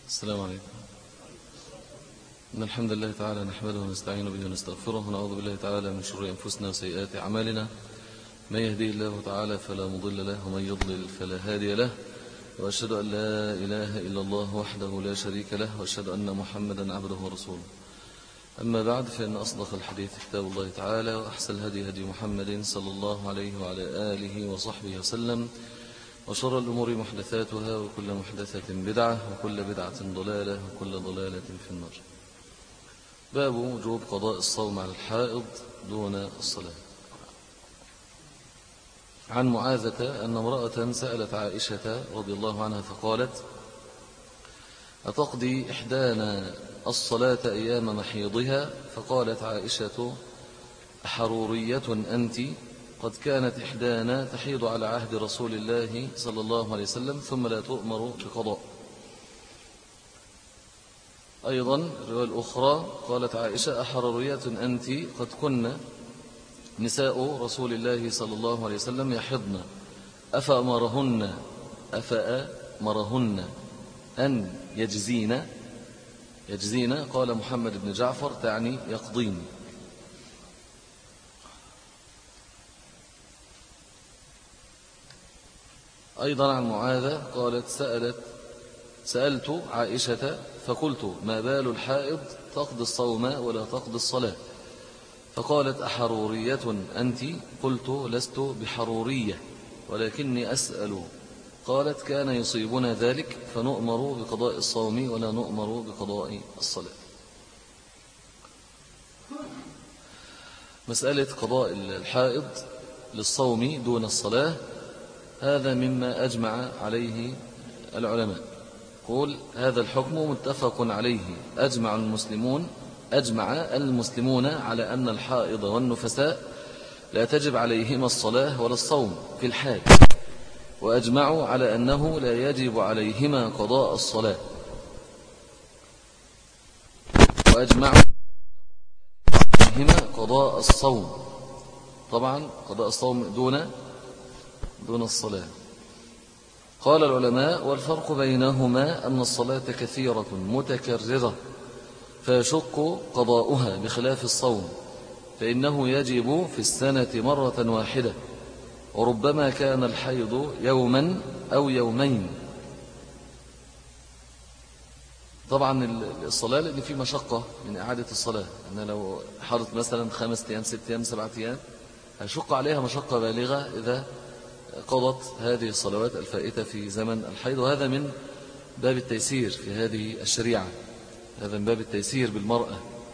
السلام عليكم. إن الحمد لله تعالى نحمده ونستعين به ونستغفره ونعوذ بالله تعالى من شرور أنفسنا وسيئات أعمالنا. من يهديه الله تعالى فلا مضل له ومن يضلل فلا هادي له، وأشهد أن لا إله إلا الله وحده لا شريك له، وأشهد أن محمدا عبده ورسوله. أما بعد، فإن أصدق الحديث كتاب الله تعالى، وأحسن الهدي هدي محمد صلى الله عليه وعلى آله وصحبه وسلم، وشر الأمور محدثاتها، وكل محدثة بدعة، وكل بدعة ضلالة، وكل ضلالة في النار. باب وجوب قضاء الصوم على الحائض دون الصلاة. عن معاذة أن امرأة سألت عائشة رضي الله عنها فقالت: أتقضي إحدانا الصلاة أيام محيضها؟ فقالت عائشة: أحرورية أنت؟ قد كانت إحدانا تحيض على عهد رسول الله صلى الله عليه وسلم ثم لا تؤمر بقضاء. أيضا الرواية الأخرى قالت عائشة: أحرورية أنت؟ قد كن نساء رسول الله صلى الله عليه وسلم يحضن أفأمرهن أن يجزين؟ قال محمد بن جعفر: تعني يقضين. أيضا عن معاذة قالت: سألت عائشة فقلت: ما بال الحائض تقضي الصوم ولا تقضي الصلاة؟ فقالت: أحرورية أنت؟ قلت: لست بحرورية ولكني أسأل. قالت: كان يصيبنا ذلك فنؤمر بقضاء الصوم ولا نؤمر بقضاء الصلاة. مسألة قضاء الحائض للصوم دون الصلاة هذا مما أجمع عليه العلماء. قول: هذا الحكم متفق عليه، أجمع المسلمون على أن الحائض والنفساء لا تجب عليهما الصلاة ولا الصوم في الحال، وأجمعوا على أنه لا يجب عليهما قضاء الصلاة، وأجمعوا عليهما قضاء الصوم. طبعا قضاء الصوم دون الصلاة. قال العلماء: والفرق بينهما أن الصلاة كثيرة متكررة فيشق قضاؤها، بخلاف الصوم فإنه يجب في السنة مرة واحدة، وربما كان الحيض يوما أو يومين. طبعا الصلاة اللي فيه مشقة من إعادة الصلاة، أن لو حرت مثلا 5 أيام 6 أيام 7 أيام هيشق عليها مشقة بالغة إذا قضت هذه الصلوات الفائتة في زمن الحيض. وهذا من باب التيسير في هذه الشريعة، هذا من باب التيسير بالمرأة.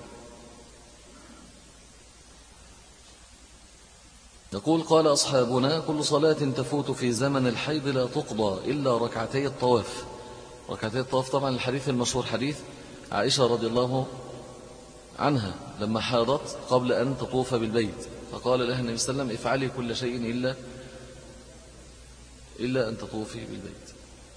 يقول: قال أصحابنا: كل صلاة تفوت في زمن الحيض لا تقضى إلا ركعتي الطواف. ركعتي الطواف طبعا الحديث المشهور حديث عائشة رضي الله عنها لما حاضت قبل أن تطوف بالبيت، فقال لها النبي صلى الله عليه وسلم: افعلي كل شيء إلا أن تطوفي بالبيت.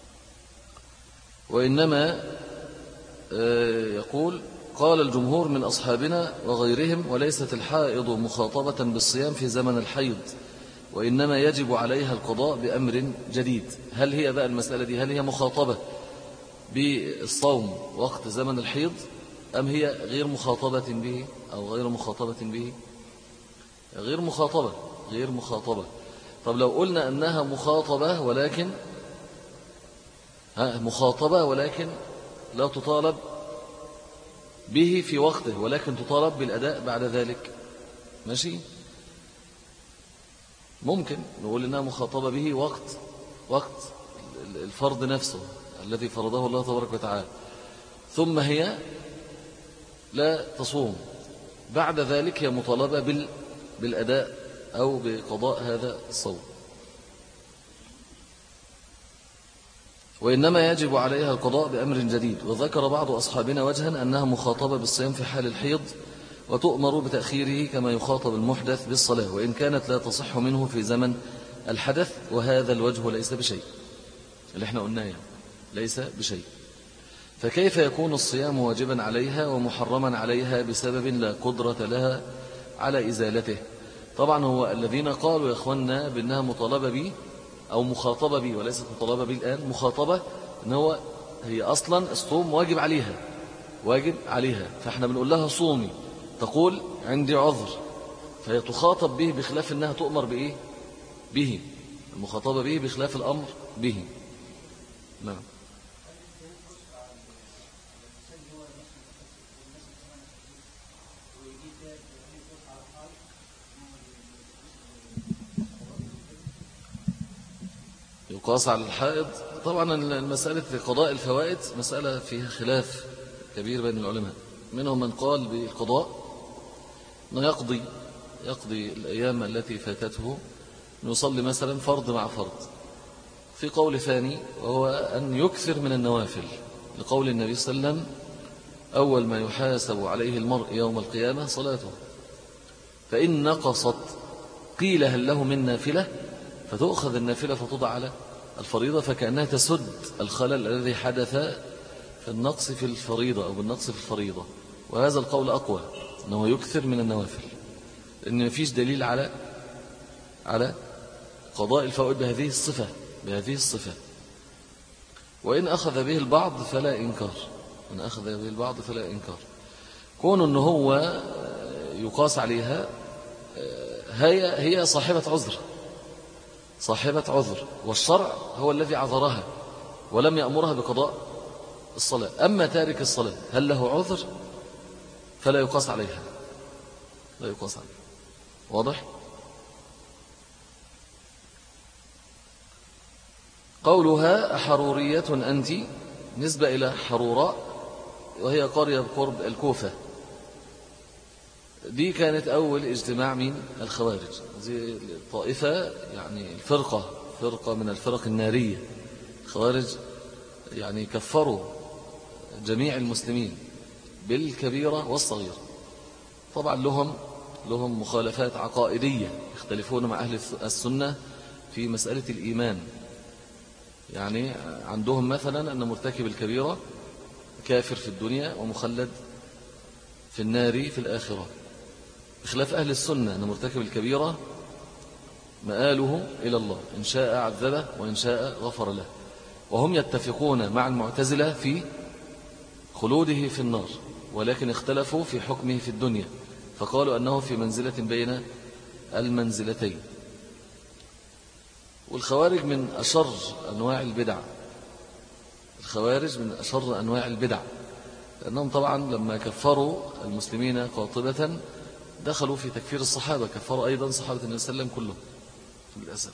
وإنما يقول: قال الجمهور من أصحابنا وغيرهم: وليست الحائض مخاطبة بالصيام في زمن الحيض، وإنما يجب عليها القضاء بأمر جديد. هل هي بقى المسألة دي، هل هي مخاطبة بالصوم وقت زمن الحيض أم هي غير مخاطبة به أو غير مخاطبة به؟ غير مخاطبة. طب لو قلنا أنها مخاطبة ولكن لا تطالب به في وقته، ولكن تطالب بالأداء بعد ذلك، ماشي؟ ممكن نقول إنها مخاطبة به وقت الفرض نفسه الذي فرضه الله تبارك وتعالى، ثم هي لا تصوم، بعد ذلك هي مطالبة بالأداء أو بقضاء هذا الصوم. وإنما يجب عليها القضاء بأمر جديد. وذكر بعض أصحابنا وجها أنها مخاطبة بالصيام في حال الحيض، وتؤمر بتأخيره كما يخاطب المحدث بالصلاة، وإن كانت لا تصح منه في زمن الحدث. وهذا الوجه ليس بشيء، اللي احنا قلناه يعني ليس بشيء. فكيف يكون الصيام واجبا عليها ومحرما عليها بسبب لا قدرة لها على إزالته؟ طبعا هو الذين قالوا يا أخوانا بأنها مطالبة به أو مخاطبة به وليست مطالبة به الآن، مخاطبة إن هو هي أصلا الصوم واجب عليها، واجب عليها، فإحنا بنقول لها صومي، تقول عندي عذر، فهي تخاطب به بخلاف أنها تؤمر بإيه؟ به، المخاطبة به بخلاف الأمر به. نعم. يقاس على الحائض. طبعا المسألة قضاء الفوائد مسألة فيها خلاف كبير بين العلماء، منهم من قال بالقضاء أنه يقضي الأيام التي فاتته، يصلي مثلا فرض مع فرض. في قول ثاني وهو أن يكثر من النوافل، لقول النبي صلى الله عليه وسلم أول ما يحاسب عليه المرء يوم القيامة صلاته، فإن نقصت قيل هل له من نافلة، فتؤخذ النافلة فتوضع على الفريضة، فكأنها تسد الخلل الذي حدث في النقص في الفريضة أو بالنقص في الفريضة. وهذا القول أقوى، أنه يكثر من النوافل، لأن مفيش دليل على قضاء الفوائد بهذه الصفة. وإن أخذ به البعض فلا إنكار، كون أنه هو يقاس عليها، هي صاحبة عذر، والشرع هو الذي عذرها ولم يأمرها بقضاء الصلاة. أما تارك الصلاة هل له عذر فلا يقاس عليها، واضح؟ قولها أحرورية أنت نسبة إلى حروراء، وهي قرية بقرب الكوفة. دي كانت أول اجتماع من الخوارج، دي طائفة يعني فرقة من الفرق النارية. الخوارج يعني كفروا جميع المسلمين بالكبيرة والصغيرة. طبعا لهم مخالفات عقائدية، يختلفون مع أهل السنة في مسألة الإيمان. يعني عندهم مثلا أن مرتكب الكبيرة كافر في الدنيا ومخلد في النار في الآخرة، بخلاف أهل السنة أن مرتكب الكبيرة مآله إلى الله، إن شاء عذبه وإن شاء غفر له. وهم يتفقون مع المعتزلة في خلوده في النار، ولكن اختلفوا في حكمه في الدنيا، فقالوا أنه في منزلة بين المنزلتين. والخوارج من أشر أنواع البدع، لأنهم طبعا لما كفروا المسلمين قاطبة دخلوا في تكفير الصحابة، كفروا أيضا صحابة النبي صلى الله عليه وسلم كلهم للأسف.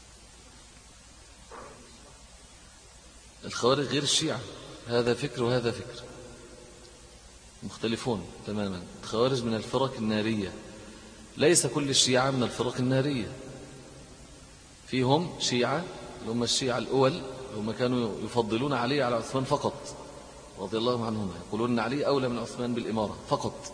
الخوارج غير الشيعة، هذا فكر وهذا فكر، مختلفون تماما. الخوارج من الفرق النارية، ليس كل الشيعة من الفرق النارية، فيهم شيعة اللي هم الشيعة الأول، هم كانوا يفضلون علي على عثمان فقط رضي الله عنهما، يقولون أن علي أولى من عثمان بالإمارة فقط.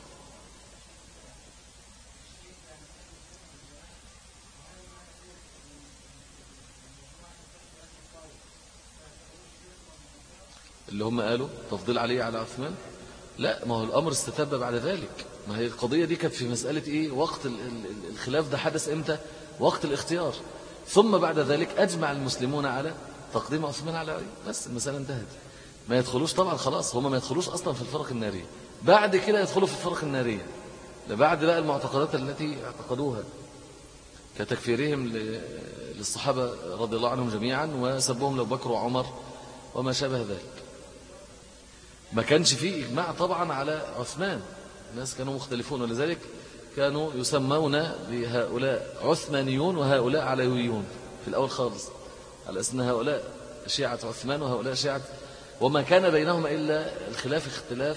اللي هم قالوا تفضيل علي على عثمان، لا، ما هو الأمر استتب بعد ذلك. ما هي القضية دي كانت في مسألة إيه؟ وقت الخلاف ده حدث إمتى؟ وقت الاختيار، ثم بعد ذلك أجمع المسلمون على تقديم عثمان على علي، بس المسألة انتهت. ما يدخلوش طبعا، خلاص هم ما يدخلوش أصلا في الفرق النارية، بعد كده يدخلوا في الفرق النارية بعد بقى المعتقدات التي اعتقدوها كتكفيرهم للصحابة رضي الله عنهم جميعا، وسبهم لأبو بكر وعمر وما شابه ذلك. ما كانش فيه إجماع طبعا على عثمان، الناس كانوا مختلفون، ولذلك كانوا يسمون بهؤلاء عثمانيون وهؤلاء علويون في الأول خالص، على أساس أن هؤلاء شيعة عثمان وهؤلاء شيعة، وما كان بينهما إلا الخلاف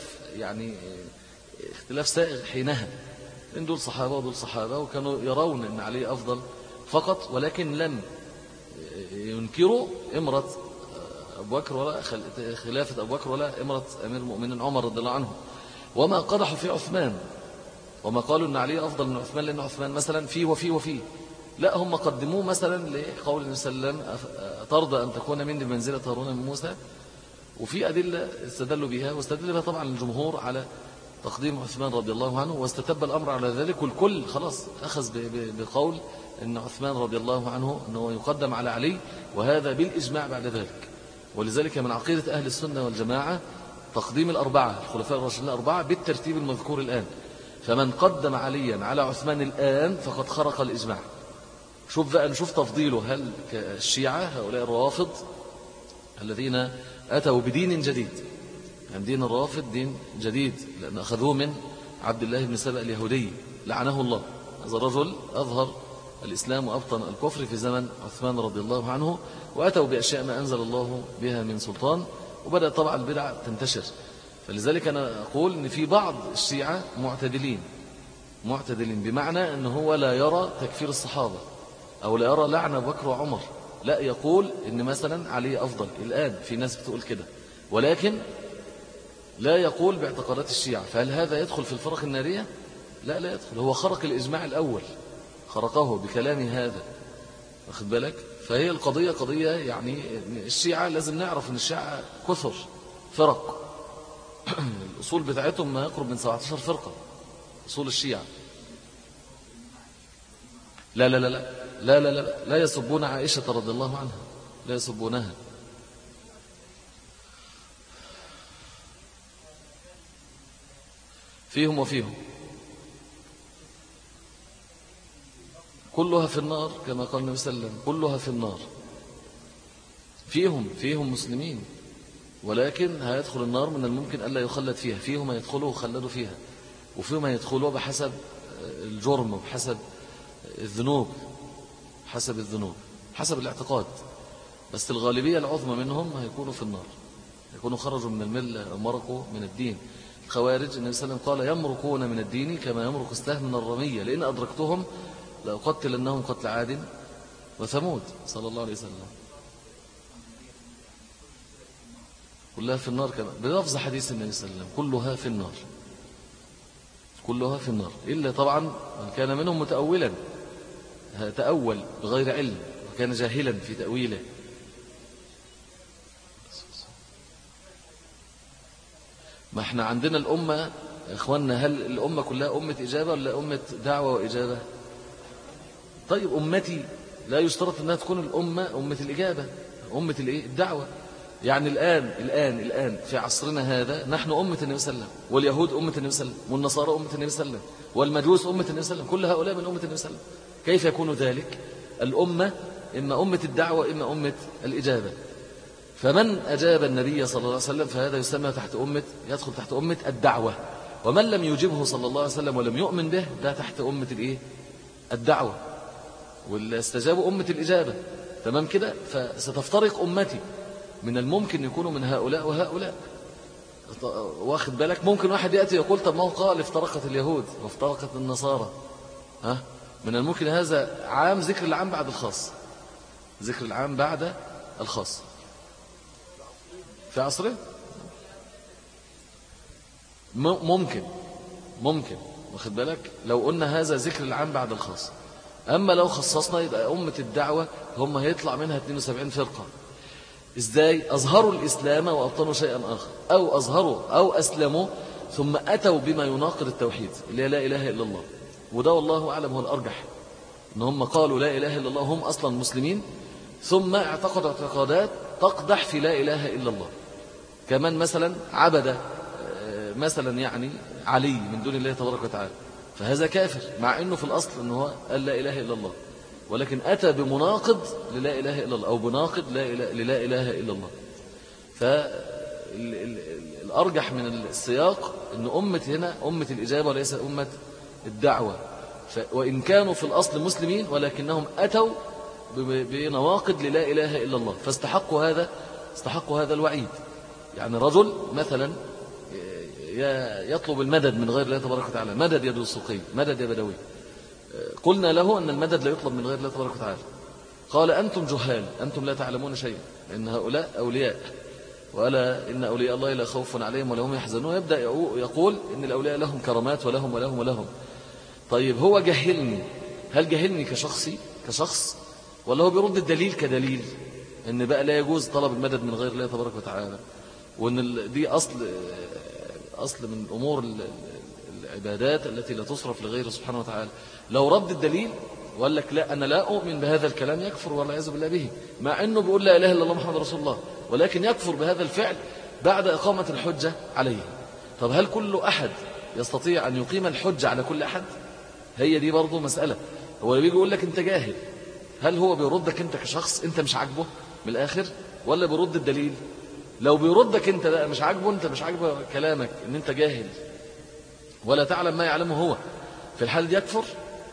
اختلاف سائغ حينها، إن دول صحابة ودول صحابة، وكانوا يرون أن علي أفضل فقط، ولكن لم ينكروا إمرة أبو بكر ولا خلافة أبو بكر ولا إمرة أمير المؤمنين عمر رضي الله عنه، وما قدحوا في عثمان، وما قالوا أن علي أفضل من عثمان لأن عثمان مثلا فيه وفيه، لا، هم قدموه مثلا لقول النبي صلى الله عليه وسلم ترضى أن تكون مني بمنزلة هارون من موسى، وفي أدلة استدلوا بها، واستدل بها طبعا الجمهور على تقديم عثمان رضي الله عنه، واستتب الأمر على ذلك، والكل خلاص أخذ بقول أن عثمان رضي الله عنه أنه يقدم على علي، وهذا بالإجماع بعد ذلك، ولذلك من عقيدة أهل السنة والجماعة تقديم الأربعة الخلفاء الراشدين الأربعة بالترتيب المذكور الآن. فمن قدم عليا على عثمان الآن فقد خرق الإجماع. شوف بقى نشوف تفضيله، هل كالشيعة هؤلاء الروافض الذين أتوا بدين جديد، يعني دين الرافض دين جديد لأن أخذوه من عبد الله بن سبأ اليهودي لعنه الله. هذا الرجل أظهر الإسلام وأبطن الكفر في زمن عثمان رضي الله عنه، وأتوا بأشياء ما أنزل الله بها من سلطان، وبدأ طبعا البدع تنتشر. فلذلك أنا أقول أن في بعض الشيعة معتدلين بمعنى أنه هو لا يرى تكفير الصحابة أو لا يرى لعن أبو بكر وعمر، لا يقول أن مثلا علي أفضل. الآن في ناس بتقول كده، ولكن لا يقول باعتقادات الشيعة. فهل هذا يدخل في الفرق النارية؟ لا يدخل. هو خرق الإجماع الأول، خرقه بكلام هذا، واخد بالك. فهي القضية قضية يعني الشيعة لازم نعرف أن الشيعة كثر فرق الأصول بتاعتهم ما يقرب من 17 فرقة أصول الشيعة. لا يسبون عائشة رضي الله عنها، لا يسبونها. فيهم وفيهم كلها في النار كما قال النبي صلى الله عليه وسلم، كلها في النار. فيهم مسلمين، ولكن هيدخل النار من الممكن ألا يخلد فيها. فيهم يدخلوا وخلدوا فيها، وفيهم يدخلوا بحسب الجرم وبحسب الذنوب، حسب الاعتقاد. بس الغالبية العظمى منهم هيكونوا في النار، يكونوا خرجوا من الملة ومرقوا من الدين. الخوارج النبي صلى الله عليه وسلم قال يمرقون من الدين كما يمرق السهم من الرمية، لأن أدركتهم لأقتلنهم قتل عاد وثمود صلى الله عليه وسلم. كلها في النار كما بلفظ حديث النبي صلى الله عليه وسلم، كلها في النار إلا طبعا من كان منهم متأولا، تأول بغير علم وكان جاهلا في تأويله. ما احنا عندنا الأمة إخواننا، هل الأمة كلها أمة إجابة ولا أمة دعوة وإجابة؟ طيب أمتي لا يشترط أنها تكون الأمة أمة الإجابة، أمة الدعوة. يعني الآن في عصرنا هذا نحن أمة النبي صلى الله عليه وسلم، واليهود أمة النبي صلى الله عليه وسلم، والنصارى أمة النبي صلى الله عليه وسلم، والمجوس أمة النبي صلى الله عليه وسلم، كل هؤلاء من أمة النبي صلى الله عليه وسلم. كيف يكون ذلك؟ الأمة إما أمة الدعوة إما أمة الإجابة. فمن أجاب النبي صلى الله عليه وسلم فهذا يسمى يدخل تحت أمة الدعوة، ومن لم يجبه صلى الله عليه وسلم ولم يؤمن به ده تحت أمة الدعوة، واللي استجابوا أمة الإجابة. تمام كده؟ فستفترق أمتي، من الممكن يكونوا من هؤلاء وهؤلاء، واخد بالك. ممكن واحد يأتي يقول طب ما هو قال افترقت اليهود وافترقت النصارى، من الممكن هذا عام ذكر العام بعد الخاص، ذكر العام بعد الخاص في عصره. ممكن واخد بالك لو قلنا هذا ذكر العام بعد الخاص. أما لو خصصنا يبقى أمة الدعوة هم هيطلع منها 72 فرقة. إزاي؟ أظهروا الإسلام وأبطنوا شيئا آخر، أو أظهروا أو أسلموا ثم أتوا بما يناقض التوحيد اللي لا إله إلا الله. وده والله أعلم هو الأرجح، إن هم قالوا لا إله إلا الله، هم أصلا مسلمين، ثم اعتقدوا اعتقادات تقدح في لا إله إلا الله. كمان مثلا عبد مثلا يعني علي من دون الله تبارك وتعالى، فهذا كافر مع أنه في الأصل أنه هو قال لا إله إلا الله، ولكن أتى بمناقض للا إله إلا الله أو بناقض للا إله إلا الله. فالأرجح من السياق أن أمة هنا أمة الإجابة وليس أمة الدعوة. وإن كانوا في الأصل مسلمين ولكنهم أتوا بنواقض للا إله إلا الله، فاستحقوا هذا الوعيد. يعني رجل مثلا يطلب المدد من غير الله تبارك وتعالى، مدد يا دسوقي، مدد يا بدوي. قلنا له أن المدد لا يطلب من غير الله تبارك وتعالى. قال أنتم جهال، أنتم لا تعلمون شيئا، إن هؤلاء أولياء، وألا إن أولياء الله لا خوف عليهم ولا هم يحزنون. يبدأ يقول إن الأولياء لهم كرامات ولهم ولهم ولهم. طيب هو جهلني، هل جهلني كشخص ولا هو بيرد الدليل كدليل إن بقى لا يجوز طلب المدد من غير الله تبارك وتعالى، وإن دي أصل من أمور العبادات التي لا تصرف لغيره سبحانه وتعالى. لو رد الدليل وقال لك لا أنا لا أؤمن بهذا الكلام يكفر والعياذ بالله به، مع أنه بيقول لا إله إلا الله محمد رسول الله. ولكن يكفر بهذا الفعل بعد إقامة الحجة عليه. طب هل كل أحد يستطيع أن يقيم الحجة على كل أحد؟ هي دي برضو مسألة. هو اللي بيجي يقول لك أنت جاهل، هل هو بيردك أنت كشخص أنت مش عاجبه من الآخر، ولا بيرد الدليل؟ لو بيردك أنت لا مش عاجبه، أنت مش عاجبه كلامك أن أنت جاهل ولا تعلم ما يعلمه هو، في الحال دي يكفر؟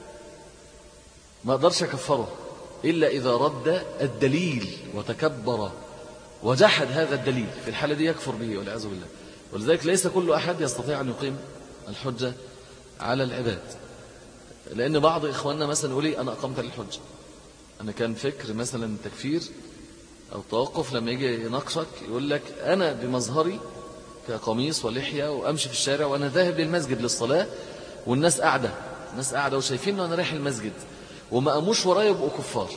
ما أقدرش أكفره إلا إذا رد الدليل وتكبر وجحد هذا الدليل، في الحالة دي يكفر به والعياذ بالله. ولذلك ليس كل أحد يستطيع أن يقيم الحجة على العباد، لأن بعض إخواننا مثلا يقول لي أنا أقمت الحجة، أنا كان فكر مثلا التكفير أو التوقف لما يجي يناقشك يقول لك أنا بمظهري كقميص ولحية وأمشي في الشارع وأنا ذاهب للمسجد للصلاة والناس قاعدة، الناس قاعدة وشايفين أنا رايح المسجد وما قاموش ورايا يبقوا كفار،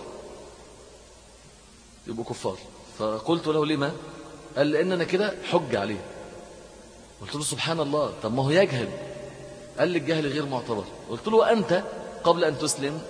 يبقوا كفار. فقلت له لما؟ قال لأن أنا كده حج عليه. قلت له سبحان الله، طب ما هو يجهل. قال لي الجهل غير معتبر. قلت له أنت قبل أن تسلم،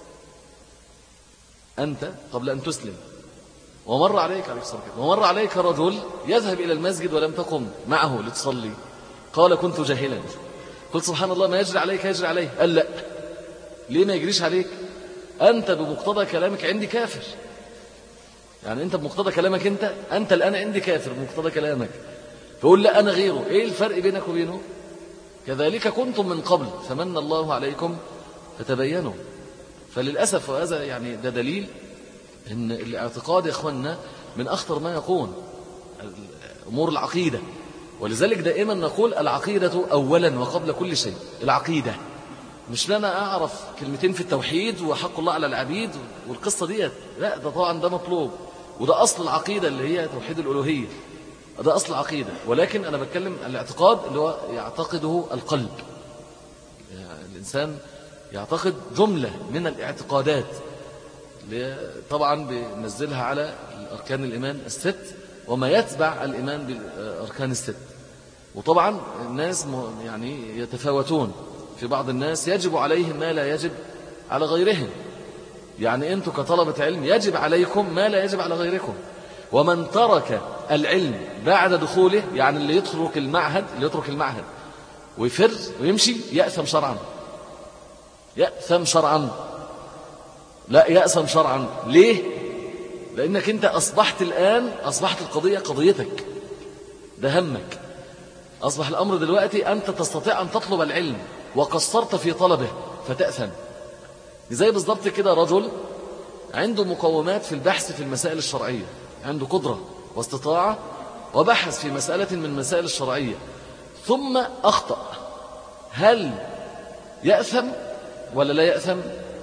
أنت قبل أن تسلم ومر عليك ومر عليك رجل يذهب إلى المسجد ولم تقم معه لتصلي، قال كنت جاهلا. قلت سبحان الله، ما يجري عليك يجري عليه. قال لا، ليه ما يجريش عليك؟ أنت بمقتضى كلامك عندي كافر، يعني أنت بمقتضى كلامك أنت الآن عندي كافر بمقتضى كلامك، فقول لا أنا غيره. إيه الفرق بينك وبينه؟ كذلك كنتم من قبل فمن الله عليكم فتبينوا. فللأسف وهذا يعني ده دليل إن الاعتقاد يا إخواننا من أخطر ما يكون، أمور العقيدة. ولذلك دائما نقول العقيدة أولا وقبل كل شيء. العقيدة مش لنا أعرف كلمتين في التوحيد وحق الله على العبيد والقصة ديت، لا، ده طبعا ده مطلوب، وده أصل العقيدة اللي هي توحيد الألوهية، ده أصل العقيدة. ولكن أنا بتكلم الاعتقاد اللي هو يعتقده القلب، يعني الإنسان يعتقد جملة من الاعتقادات طبعا بنزلها على أركان الإيمان الست وما يتبع الإيمان بالأركان الست. وطبعا الناس يعني يتفاوتون، في بعض الناس يجب عليهم ما لا يجب على غيرهم، يعني أنتم كطلبة علم يجب عليكم ما لا يجب على غيركم. ومن ترك العلم بعد دخوله، يعني اللي يترك المعهد ويفر ويمشي يأثم شرعا، يأثم شرعا، لا يأثم شرعا. ليه؟ لأنك أنت أصبحت القضية قضيتك، ده همك، أصبح الأمر دلوقتي أنت تستطيع أن تطلب العلم وقصرت في طلبه فتأثم. زي بالضبط كده رجل عنده مقومات في البحث في المسائل الشرعية، عنده قدرة واستطاعة وبحث في مسألة من المسائل الشرعية ثم أخطأ، هل يأثم ولا لا يأثم؟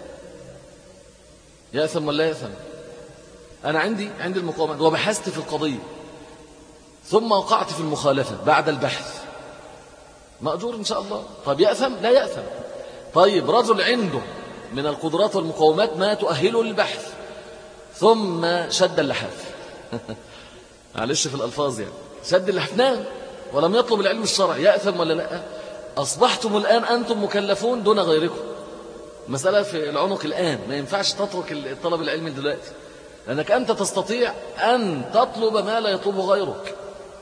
يأثم ولا لا يأثم؟ أنا عندي المقومات وبحثت في القضية ثم وقعت في المخالفة بعد البحث، مأجور إن شاء الله. طب يأثم؟ لا يأثم. طيب رجل عنده من القدرات والمقومات ما تؤهله للبحث ثم شد اللحاف معلش في الألفاظ، يعني شد اللحاف نام ولم يطلب العلم الشرعي، يأثم ولا لا؟ أصبحتم الآن أنتم مكلفون دون غيركم. مسألة في العنق الآن، ما ينفعش تترك الطلب العلمي دلوقتي، لأنك أنت تستطيع أن تطلب ما لا يطلبه غيرك.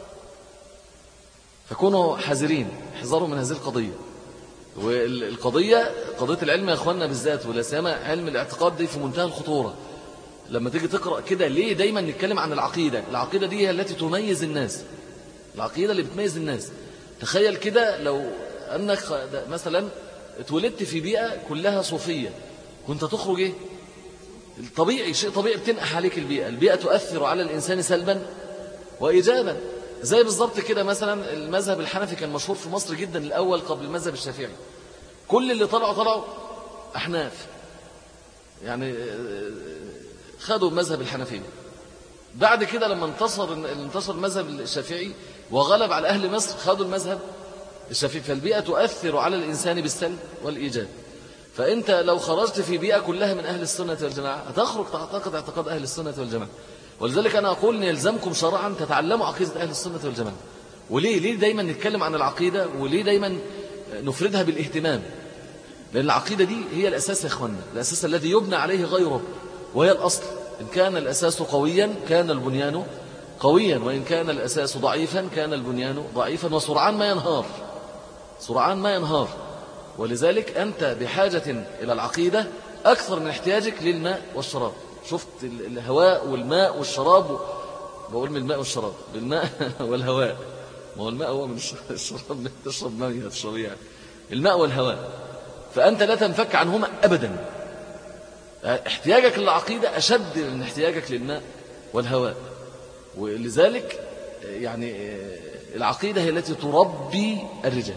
فكونوا حذرين، احذروا من هذه القضية. والقضية قضية العلم يا أخواننا بالذات، ولا سيما علم الاعتقاد دي في منتهى الخطورة. لما تيجي تقرأ كده، ليه دايما نتكلم عن العقيدة؟ العقيدة دي هي التي تميز الناس، العقيدة اللي بتميز الناس. تخيل كده لو أنك مثلا اتولدت في بيئة كلها صوفية، كنت تخرج ايه؟ الطبيعي، شيء طبيعي بتنقح عليك البيئة تؤثر على الإنسان سلبا وإيجابا. زي بالضبط كده مثلا المذهب الحنفي كان مشهور في مصر جدا الأول قبل المذهب الشافعي، كل اللي طلعوا أحناف، يعني خدوا المذهب الحنفي. بعد كده لما انتصر المذهب الشافعي وغلب على أهل مصر، خدوا المذهب الشافعي. فالبيئة تؤثر على الإنسان بالسلب والإيجاب. فأنت لو خرجت في بيئة كلها من أهل السنة والجماعة هتخرج تعتقد اعتقاد أهل السنة والجماعة. ولذلك أنا أقول أن يلزمكم شرعا تتعلموا عقيدة أهل السنة والجماعة. ليه دايما نتكلم عن العقيدة، وليه دايما نفردها بالاهتمام؟ لأن العقيدة دي هي الأساس يا إخوانا، الأساس الذي يبنى عليه غيره، وهي الأصل. إن كان الأساس قويا كان البنيان قويا، وإن كان الأساس ضعيفا كان البنيان ضعيفا وسرعان ما ينهار، سرعان ما ينهار. ولذلك أنت بحاجة إلى العقيدة أكثر من احتياجك للماء والشراب. شفت الهواء والماء والشراب، بقول من الماء والشراب، بالماء والهواء، ما هو الماء هو من الشراب، تشرب ماء تشرب يعني الماء والهواء، فأنت لا تنفك عنهما أبدا. احتياجك للعقيدة أشد من احتياجك للماء والهواء. ولذلك يعني العقيدة هي التي تربي الرجال،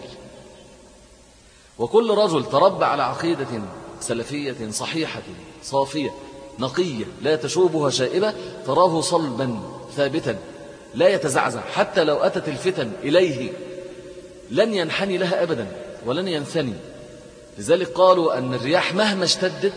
وكل رجل تربى على عقيدة سلفية صحيحة صافية نقية لا تشوبها شائبة تراه صلبا ثابتا لا يتزعزع، حتى لو أتت الفتن إليه لن ينحني لها أبدا ولن ينثني. لذلك قالوا أن الرياح مهما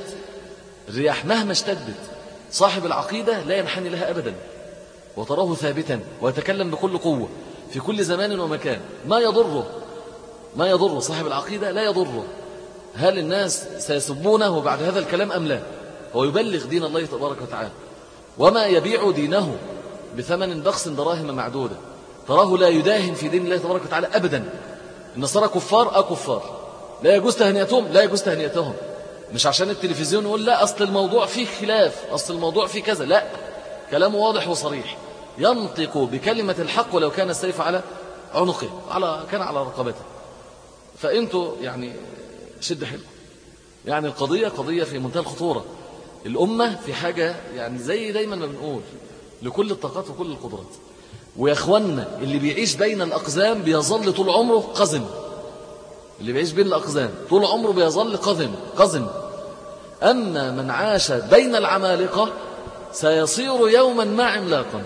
اشتدت صاحب العقيدة لا ينحني لها أبدا، وتراه ثابتا ويتكلم بكل قوة في كل زمان ومكان، ما يضره صاحب العقيدة، لا يضره هل الناس سيسبونه بعد هذا الكلام أم لا. هو يبلغ دين الله تبارك وتعالى، وما يبيع دينه بثمن بخس دراهم معدودة. تراه لا يداهن في دين الله تبارك وتعالى أبدا. النصارى كفار، لا يجوز تهنئتهم، مش عشان التلفزيون يقول لا أصل الموضوع فيه خلاف، أصل الموضوع فيه كذا، لا، كلامه واضح وصريح، ينطق بكلمة الحق ولو كان السيف على عنقه، كان على رقبته. فأنتوا يعني شد حلو، يعني القضية قضية في منتهى الخطورة. الأمة في حاجة يعني زي دايما ما بنقول لكل الطاقات وكل القدرات. ويا أخوانا اللي بيعيش بين الأقزام بيظل طول عمره قزم، اللي بيعيش بين الأقزام طول عمره بيظل قزم. أما من عاش بين العمالقة سيصير يوما ما عملاقا.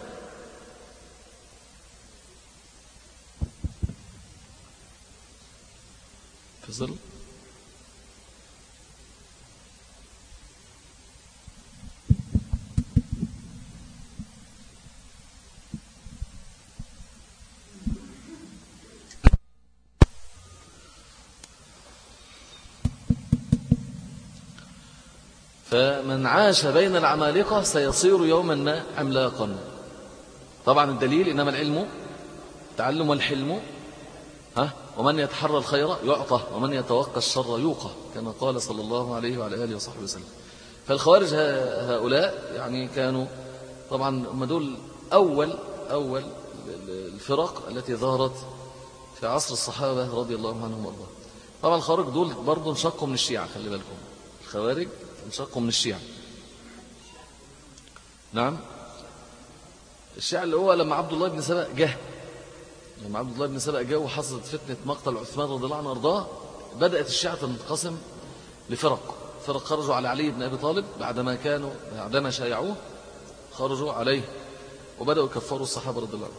فصل فمن عاش بين العمالقة سيصير يوما ما عملاقا. طبعا الدليل إنما العلم تعلم والحلم ومن يتحرى الخير يعطى ومن يتوقى الشر يوقى، كما قال صلى الله عليه وعلى آله وصحبه وسلم. فالخوارج هؤلاء يعني كانوا طبعا هم دول أول الفرق التي ظهرت في عصر الصحابة رضي الله عنهم وارضاهم. طبعا الخوارج دول برضو انشقوا من الشيعة، خلي بالكم، الخوارج انشقوا من الشيعة. نعم، الشيعة اللي هو لما عبد الله بن سبأ جه وحصلت فتنة مقتل عثمان رضي الله عنه وارضاه، بدأت الشيعة تنقسم لفرق خرجوا على علي بن أبي طالب بعدما شايعوه خرجوا عليه وبدأوا يكفروا الصحابة رضي الله عنهم.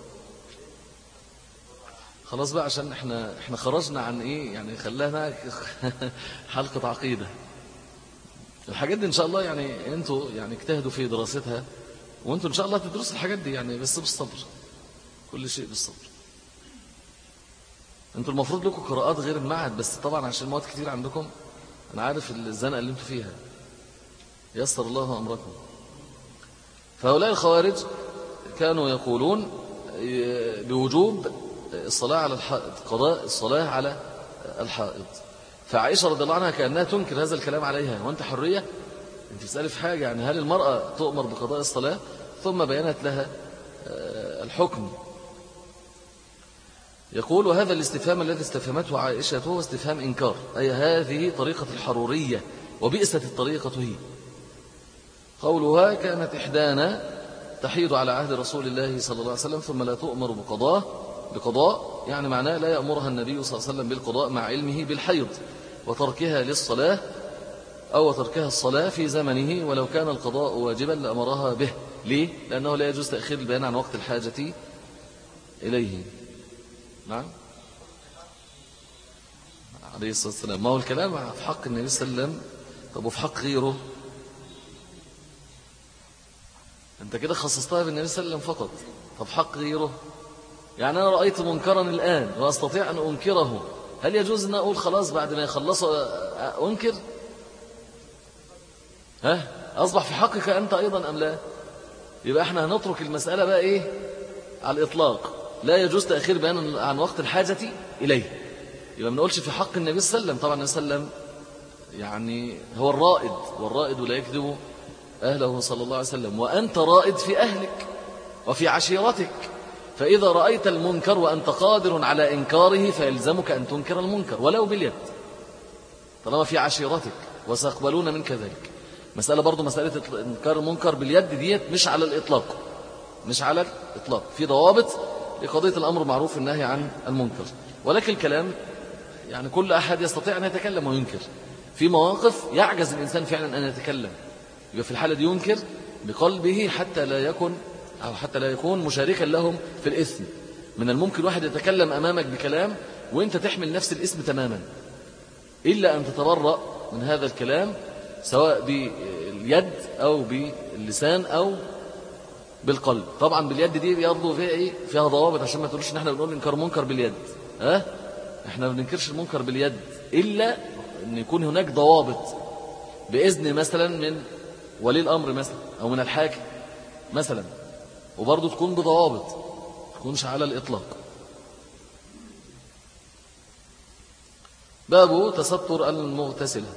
خلاص بقى عشان احنا خرجنا عن ايه يعني، خلانا حلقة عقيدة. الحاجات دي ان شاء الله يعني انتوا يعني اجتهدوا في دراستها، وانتوا ان شاء الله تدرسوا الحاجات دي يعني، بس بالصبر، كل شيء بالصبر. انتوا المفروض لكم قراءات غير المعهد، بس طبعا عشان مواد كتير عندكم، انا عارف الزنقه اللي انتوا فيها، يسر الله امركم. فهؤلاء الخوارج كانوا يقولون بوجوب الصلاة على الحائض، قضاء الصلاة على الحائض. فعائشة رضي الله عنها كأنها تنكر هذا الكلام عليها، وانت حرية، انت تسألي في حاجة يعني، هل المرأة تؤمر بقضاء الصلاة؟ ثم بينت لها الحكم. يقول وهذا الاستفهام الذي استفهمته عائشة هو استفهام إنكار، أي هذه طريقة الحرورية وبئست الطريقة هي. قولها كانت إحدانا تحيض على عهد رسول الله صلى الله عليه وسلم ثم لا تؤمر بقضاء يعني معناه لا يأمرها النبي صلى الله عليه وسلم بالقضاء مع علمه بالحيض وتركها للصلاة أو تركها الصلاة في زمنه، ولو كان القضاء واجبا لأمرها به. ليه؟ لأنه لا يجوز تأخير البيان عن وقت الحاجة إليه. نعم عليه الصلاة والسلام. ما هو الكلام في حق النبي صلى الله عليه وسلم، طب وفي حق غيره؟ أنت كده خصصتها بالنبي صلى الله عليه وسلم فقط، طب حق غيره؟ يعني أنا رأيت منكرا الآن وأستطيع أن أنكره، هل يجوز أن أقول خلاص بعد ما يخلص أنكر؟ أصبح في حقك أنت أيضا أم لا؟ يبقى احنا هنترك المسألة بقى ايه على الإطلاق، لا يجوز تأخير بيان عن وقت الحاجة إليه. يبقى ما نقولش في حق النبي صلى الله عليه وسلم، طبعا النبي صلى الله عليه وسلم يعني هو الرائد، والرائد لا يكذب أهله صلى الله عليه وسلم، وأنت رائد في أهلك وفي عشيرتك، فإذا رأيت المنكر وأنت قادر على إنكاره فيلزمك أن تنكر المنكر ولو باليد طالما في عشيرتك، وسيقبلون منك ذلك. مسألة برضو مسألة إنكار المنكر باليد ديت مش على الإطلاق، مش على الإطلاق، في ضوابط لقضية الأمر معروف النهي عن المنكر. ولكن الكلام يعني كل أحد يستطيع أن يتكلم وينكر، في مواقف يعجز الإنسان فعلا أن يتكلم، يبقى في الحالة دي ينكر بقلبه حتى لا يكون مشاركا لهم في الإثم. من الممكن واحد يتكلم أمامك بكلام وإنت تحمل نفس الإثم تماما، إلا أن تتبرأ من هذا الكلام سواء باليد أو باللسان أو بالقلب. طبعا باليد دي يرضو فيها إيه؟ فيها ضوابط، عشان ما تقولوش إن احنا بنقول إنكار منكر باليد. احنا ما بننكرش المنكر باليد إلا أن يكون هناك ضوابط بإذن مثلا من ولي الأمر مثلا أو من الحاكم مثلا، وبرضه تكون بضوابط، تكونش على الإطلاق. باب تستر المغتسلة.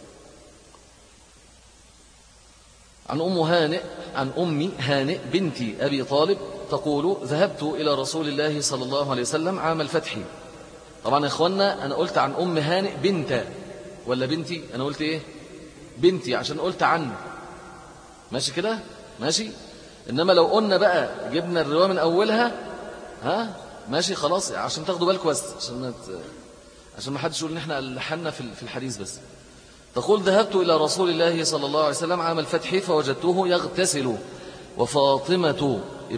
عن أم هانئ بنت أبي طالب تقول: ذهبت إلى رسول الله صلى الله عليه وسلم عام الفتح. طبعا يا إخوانا أنا قلت عن أم هانئ بنت ولا بنتي؟ أنا قلت إيه؟ بنتي، عشان قلت عن، ماشي كده؟ ماشي. إنما لو قلنا بقى جبنا الرواية من أولها ماشي خلاص، عشان تاخدوا بالكم بس، عشان ما حدش يقول إن إحنا لحنا في الحديث بس. تقول: ذهبت إلى رسول الله صلى الله عليه وسلم عام الفتح فوجدته يغتسل وفاطمة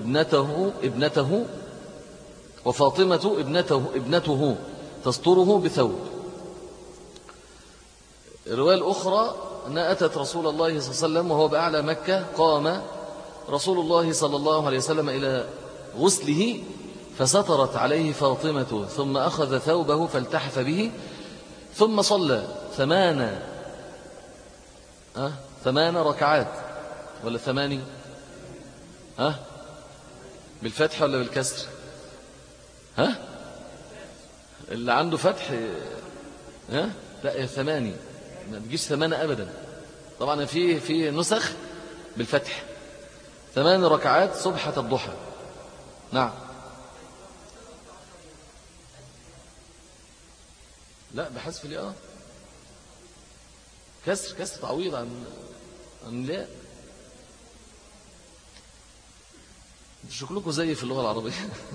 ابنته تستره بثوب. الرواية الأخرى أنها أتت رسول الله صلى الله عليه وسلم وهو بأعلى مكة، قام رسول الله صلى الله عليه وسلم إلى غسله فسترت عليه فاطمة، ثم أخذ ثوبه فالتحف به، ثم صلى 8 ركعات ولا 8 بالفتح ولا بالكسر؟ اللي عنده فتح لا 8، ما تجيش 8 أبدا. طبعا في نسخ بالفتح 8 ركعات صبحة الضحى. نعم، لا بحذف الياء، كسر تعويض عن لا. شكلكم زي في اللغة العربية.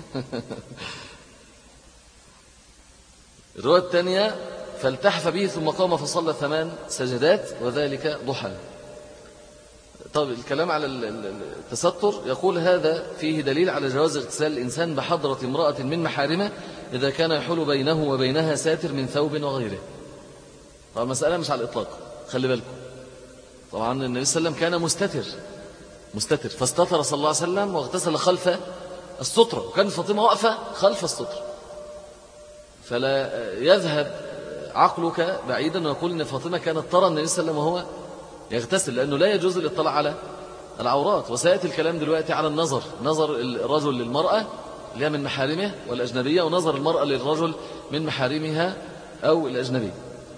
الرواية الثانية: فالتحف به ثم قام فصلى 8 سجدات وذلك ضحى. طب الكلام على التستر، يقول: هذا فيه دليل على جواز اغتسال الإنسان بحضرة امرأة من محارمه إذا كان يحول بينه وبينها ساتر من ثوب وغيره. طبعا المسألة مش على الإطلاق، خلي بالكم. طبعا النبي صلى الله عليه وسلم كان مستتر فاستتر صلى الله عليه وسلم واغتسل خلف السترة، وكان فاطمة واقفة خلف السترة. فلا يذهب عقلك بعيدا ويقول إن فاطمة كانت ترى النبي صلى الله عليه وسلم وهو يغتسل، لأنه لا يجوز الاطلاع على العورات. وسيأتي الكلام دلوقتي على نظر الرجل للمرأة اللي هي من محارمه والأجنبية، ونظر المرأة للرجل من محارمها أو الأجنبية.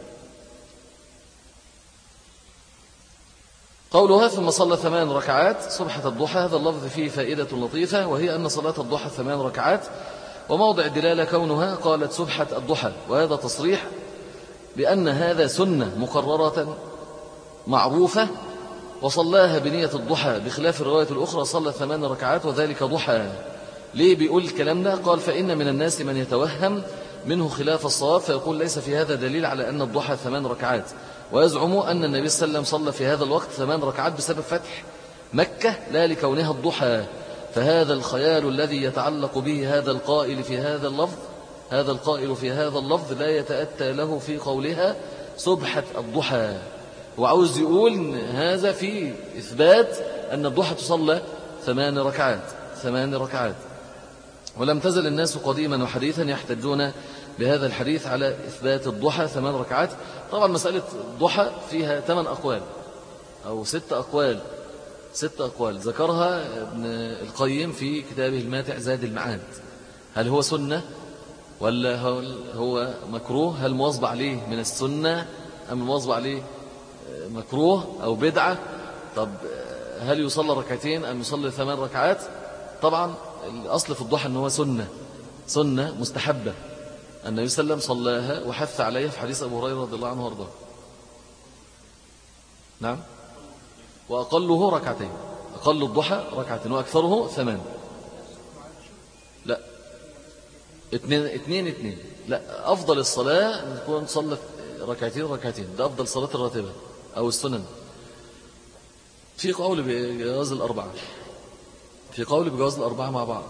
قولها: ثم صلى 8 ركعات صبحة الضحى، هذا اللفظ فيه فائدة لطيفة، وهي أن صلاة الضحى 8 ركعات، وموضع الدلالة كونها قالت صبحة الضحى، وهذا تصريح بأن هذا سنة مقررة معروفة، وصلاها بنية الضحى، بخلاف الرواية الأخرى صلى 8 ركعات وذلك ضحى. ليه بيقول الكلام ده؟ قال: فإن من الناس من يتوهم منه خلاف الصواب، فيقول ليس في هذا دليل على أن الضحى 8 ركعات، ويزعم أن النبي صلى الله عليه وسلم صلى في هذا الوقت 8 ركعات بسبب فتح مكة لا لكونها الضحى. فهذا الخيال الذي يتعلق به هذا القائل في هذا اللفظ لا يتأتى له في قولها صبحة الضحى. وعاوز يقول هذا في إثبات أن الضحى تصلى 8 ركعات. ولم تزل الناس قديما وحديثا يحتجون بهذا الحديث على إثبات الضحى 8 ركعات. طبعا مسألة الضحى فيها 8 أقوال أو 6 أقوال 6 أقوال ذكرها ابن القيم في كتابه الماتع زاد المعاد. هل هو سنة ولا هو مكروه؟ هل مواظب عليه من السنة أم مواظب عليه مكروه أو بدعة؟ طب هل يصلي ركعتين أم يصلي 8 ركعات؟ طبعا الأصل في الضحى أنه هو سنة مستحبة. النبي صلى الله عليه وسلم صلاها وحث عليها في حديث أبو هريرة رضي الله عنه وارضاه. نعم. وأقله ركعتين، أقل الضحى ركعتين وأكثره 8. لا 2 لا، أفضل الصلاة أن تكون تصلي ركعتين، ده أفضل صلاة الراتبة أو السنن. في قول بجواز الأربعة مع بعض،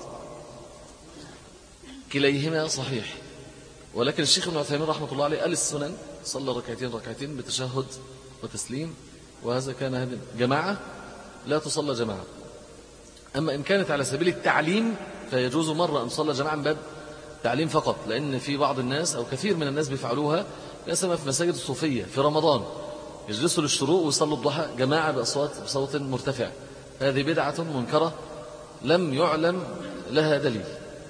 كليهما صحيح، ولكن الشيخ ابن عثيمين رحمة الله عليه قال السنن صلى ركعتين بتشهد وتسليم، وهذا كان هذه جماعة لا تصلى جماعة. أما إن كانت على سبيل التعليم فيجوز مرة أن تصلى جماعة من باب تعليم فقط، لأن في بعض الناس أو كثير من الناس بيفعلوها، لا سيما في مساجد الصوفية في رمضان، يجلسوا للشروق ويصلوا الضحى جماعة بصوت مرتفع. هذه بدعة منكرة لم يعلم لها دليل.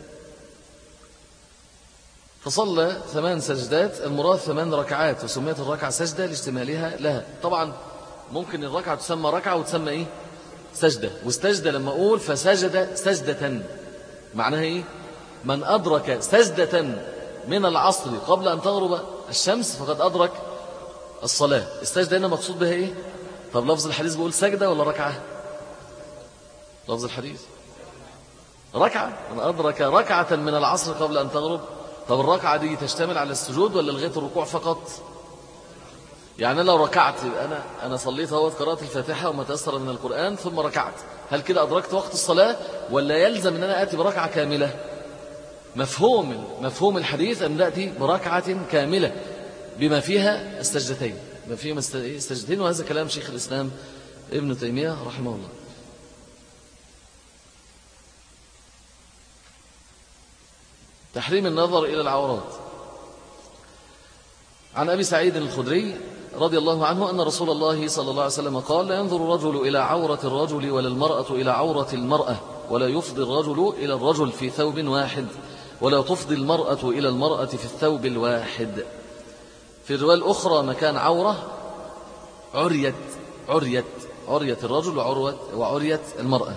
فصلى 8 سجدات، المراد 8 ركعات، وسميت الركعة سجدة لاشتمالها لها. طبعا ممكن الركعة تسمى ركعة وتسمى إيه؟ سجدة. واستجدة لما أقول فسجد سجدة معناها إيه؟ من أدرك سجدة من العصر قبل أن تغرب الشمس فقد أدرك الصلاة. السجدة هنا مقصود بها إيه؟ طب لفظ الحديث بيقول سجدة ولا ركعة؟ لفظ الحديث ركعة، من أدرك ركعة من العصر قبل أن تغرب. طب الركعة دي تشتمل على السجود ولا لغاية الركوع فقط؟ يعني لو ركعت أنا صليت قرأت الفاتحة وما تأثر من القرآن ثم ركعت، هل كده أدركت وقت الصلاة ولا يلزم أن أنا آتي بركعة كاملة؟ مفهوم الحديث أن نأتي بركعة كاملة بما فيها السجدتين، وهذا كلام شيخ الإسلام ابن تيمية رحمه الله. تحريم النظر إلى العورات. عن أبي سعيد الخدري رضي الله عنه أن رسول الله صلى الله عليه وسلم قال: لا ينظر الرجل إلى عورة الرجل ولا المرأة إلى عورة المرأة، ولا يفضي الرجل إلى الرجل في ثوب واحد، ولا تفضي المرأة إلى المرأة في الثوب الواحد. في الرواية الأخرى مكان عورة عريت الرجل وعريت المرأة.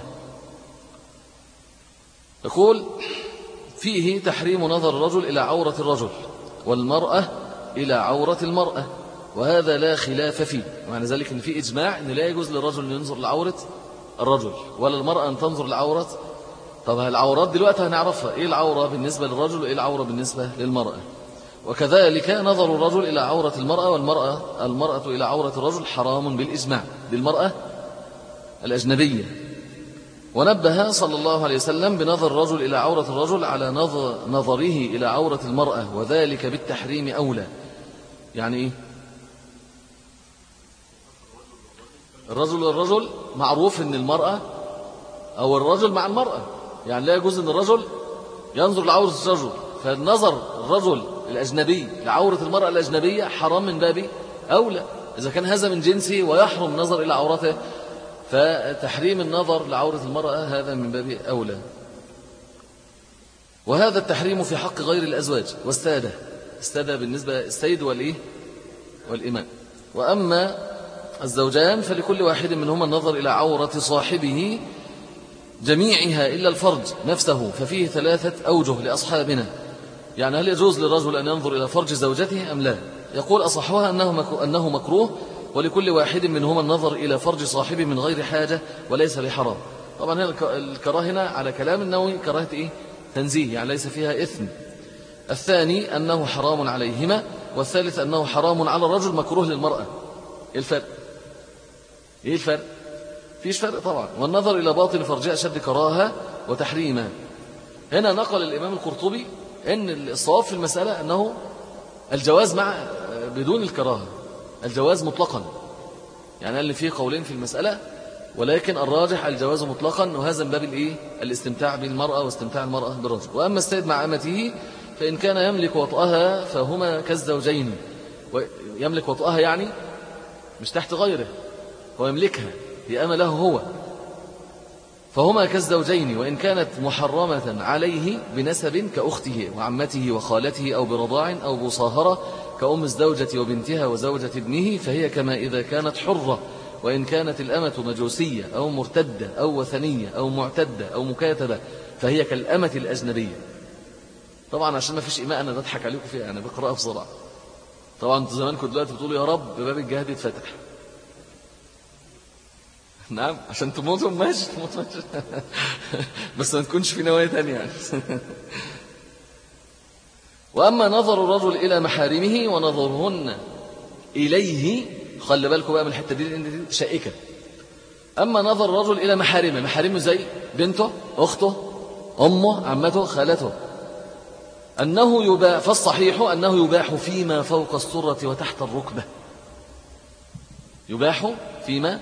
يقول فيه تحريم نظر الرجل إلى عورة الرجل والمرأة إلى عورة المرأة، وهذا لا خلاف فيه. ومعنى ذلك أن في إجماع أن لا يجوز للرجل أن ينظر لعورة الرجل ولا المرأة أن تنظر لعورة. طب العورات دلوقتي هنعرفها، إيه العورة بالنسبة للرجل وإيه العورة بالنسبة للمرأة. وكذلك نظر الرجل إلى عورة المرأة والمرأة إلى عورة الرجل حرام بالإجماع بالمرأة الأجنبية. ونبه صلى الله عليه وسلم بنظر الرجل إلى عورة الرجل على نظره إلى عورة المرأة، وذلك بالتحريم أولى. يعني إيه؟ الرجل معروف أن المرأة أو الرجل مع المرأة، يعني لا يجوز أن الرجل ينظر لعورة الرجل، فالنظر الرجل الأجنبي لعورة المرأة الأجنبية حرام من باب أولى. إذا كان هذا من جنسه ويحرم النظر إلى عورته، فتحريم النظر لعورة المرأة هذا من باب أولى. وهذا التحريم في حق غير الأزواج والسادة، السادة بالنسبة السيد والإمام. وأما الزوجان فلكل واحد منهما النظر إلى عورة صاحبه جميعها إلا الفرج نفسه، ففيه 3 أوجه لأصحابنا. يعني هل يجوز للرجل أن ينظر إلى فرج زوجته أم لا؟ يقول أصحها أنه مكروه، ولكل واحد منهما النظر إلى فرج صاحبه من غير حاجة وليس بحرام. طبعا هنا الكراهة على كلام النووي كراهة إيه؟ تنزيه، يعني ليس فيها إثم. الثاني أنه حرام عليهما، والثالث أنه حرام على الرجل مكروه للمرأة. إيه الفرق؟ فيش فرق طبعا. والنظر إلى باطن فرجها أشد كراهة وتحريما. هنا نقل الإمام القرطبي أن الصواب في المسألة أنه الجواز بدون الكراهة، الجواز مطلقا. يعني قال فيه قولين في المسألة، ولكن الراجح الجواز مطلقا، وهذا من باب الاستمتاع بالمرأة واستمتاع المرأة بالرجل. وأما السيد مع أمته فإن كان يملك وطئها فهما كالزوجين. ويملك وطئها يعني مش تحت غيره، هو يملكها، هي أما له هو، فهما كالزوجين وإن كانت محرمة عليه بنسب كأخته وعمته وخالته أو برضاع أو مصاهرة كأم الزوجة وبنتها وزوجة ابنه، فهي كما إذا كانت حرة وإن كانت الأمة مجوسية أو مرتدة أو وثنية أو معتدة أو مكاتبة، فهي كالأمة الأجنبية. طبعا عشان ما فيش إيماء أنا بضحك عليكم فيها، أنا بقرأها بسرعة. طبعا انتوا زمانكم دلوقتي بتقولوا يا رب باب الجهاد يتفتح. نعم عشان تموتوا ماشي تموتوا ماشي بس ما تكونش في نوايا تانية يعني. وأما نظر الرجل إلى محارمه ونظرهن إليه، خلي بالكم بقى من الحتة دي لأن دي شائكة. أما نظر الرجل إلى محارمه، محارمه زي بنته، أخته، أمه، عمته، خالته، أنه يباح، فالصحيح أنه يباح فيما فوق السرة وتحت الركبة. يباح فيما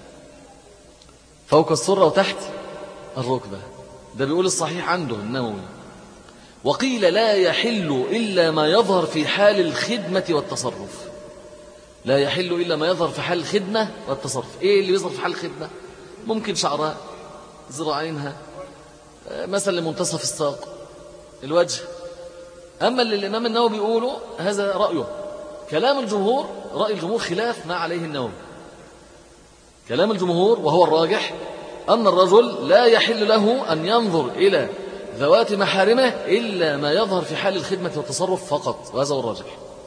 فوق السرة وتحت الركبة، ده بيقول الصحيح عنده النووي. وقيل لا يحل إلا ما يظهر في حال الخدمة والتصرف. لا يحل إلا ما يظهر في حال الخدمة والتصرف. إيه اللي يظهر في حال الخدمة؟ ممكن شعرها، ذراعينها، مثلا لمنتصف الساق، الوجه. أما اللي الإمام النووي بيقوله هذا رأيه. كلام الجمهور، رأي الجمهور خلاف ما عليه النووي. كلام الجمهور وهو الراجح أن الرجل لا يحل له أن ينظر إلى ذوات محارمه إلا ما يظهر في حال الخدمة والتصرف فقط، وهذا هو الراجح.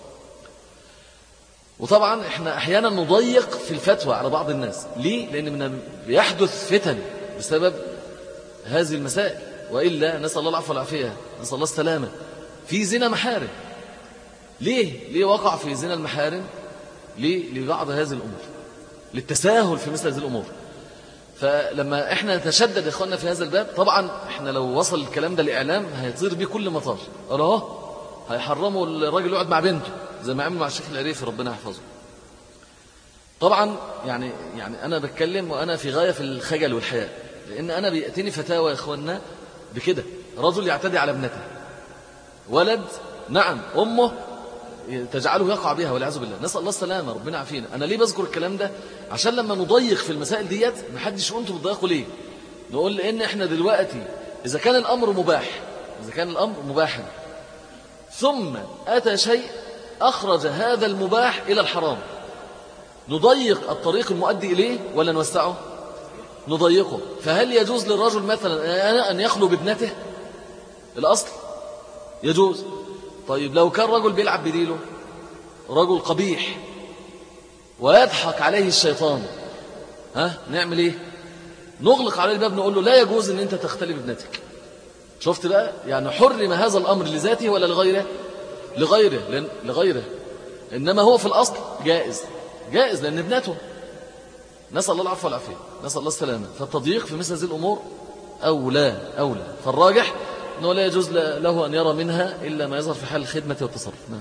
وطبعا احنا أحيانا نضيق في الفتوى على بعض الناس. ليه؟ لأن بيحدث فتن بسبب هذه المسائل، وإلا نسأل الله العفو والعافية، نسأل الله السلامة. في زنا محارم. ليه وقع في زنا المحارم؟ لبعض هذه الأمور، للتساهل في مثل هذه الأمور. فلما احنا نتشدد يا اخوانا في هذا الباب، طبعا احنا لو وصل الكلام ده لإعلام هيطير بيه كل مطار. هيحرموا الراجل يقعد مع بنته زي ما عملوا مع الشيخ العريفي ربنا يحفظه. طبعا يعني أنا بتكلم وأنا في غاية في الخجل والحياء، لأن أنا بيأتيني فتاوى يا اخوانا بكده. رجل يعتدي على ابنته، ولد نعم أمه تجعله يقع بها والعياذ بالله، نسأل الله السلامة ربنا عافينا. أنا ليه بذكر الكلام ده؟ عشان لما نضيق في المسائل ديت محدش يقول انتوا بتضيقوا ليه. نقول لأن احنا دلوقتي إذا كان الأمر مباحا ثم أتى شيء أخرج هذا المباح إلى الحرام، نضيق الطريق المؤدي إليه ولا نوسعه؟ نضيقه. فهل يجوز للرجل مثلا أن يخلو بابنته؟ الأصل يجوز. طيب لو كان رجل بيلعب بديله، رجل قبيح ويضحك عليه الشيطان، نعمل ايه؟ نغلق عليه الباب، نقول له لا يجوز ان انت تختلي بابنتك. شفت بقى؟ يعني حرم هذا الامر لذاته ولا لغيره؟ لغيره. انما هو في الاصل جائز لان ابنته. نسأل الله العفو والعافية، نسأل الله السلامة. فالتضييق في مثل هذه الامور أولى. فالراجح أنه لا يجوز له أن يرى منها إلا ما يظهر في حال الخدمة والتصرف. نعم.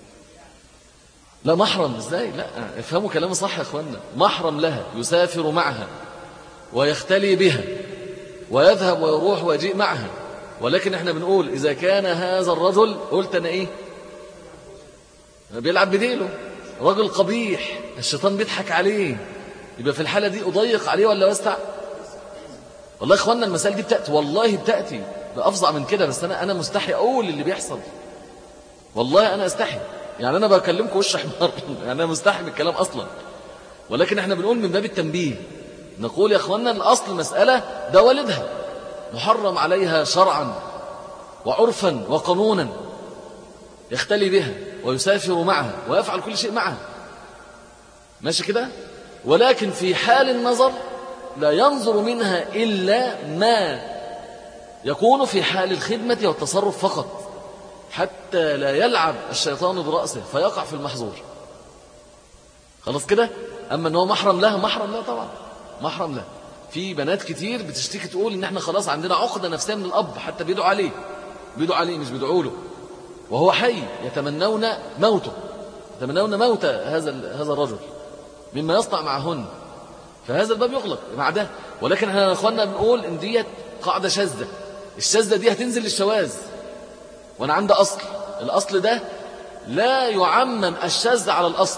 لا محرم إزاي؟ لا، افهموا كلامي صح يا أخوانا. محرم لها، يسافر معها ويختلي بها ويذهب ويروح ويجيء معها. ولكن احنا بنقول إذا كان هذا الرجل، قلت أنا إيه؟ بيلعب بديله، رجل قبيح، الشيطان بيضحك عليه، يبقى في الحالة دي أضيق عليه ولا وسع؟ والله يا أخوانا المسائل دي بتأتي بأفظع من كده، بس أنا مستحي أقول اللي بيحصل. والله أنا أستحي، يعني أنا بكلمكم وش حمار يعني أنا مستحي من الكلام أصلا. ولكن احنا بنقول من باب التنبيه، نقول يا أخوانا الأصل المسألة ده والدها محرم عليها شرعا وعرفا وقانونا، يختلي بها ويسافر معها ويفعل كل شيء معها، ماشي كده. ولكن في حال النظر لا ينظر منها إلا ما يكون في حال الخدمة والتصرف فقط، حتى لا يلعب الشيطان برأسه فيقع في المحظور. خلاص كده. أما أنه محرم له طبعا محرم له. في بنات كتير بتشتكي تقول إن احنا خلاص عندنا عقدة نفسية من الأب، حتى بيدعوا عليه مش بيدعوا له وهو حي، يتمنون موته، يتمنون موت هذا الرجل مما يصنع معهن. فهذا الباب يغلق مع ده. ولكن احنا يا اخوانا بنقول ان ديت قاعدة شاذة، الشاذة دي هتنزل للشواذ، وانا عندي اصل، الاصل ده لا يعمم الشاذ على الاصل،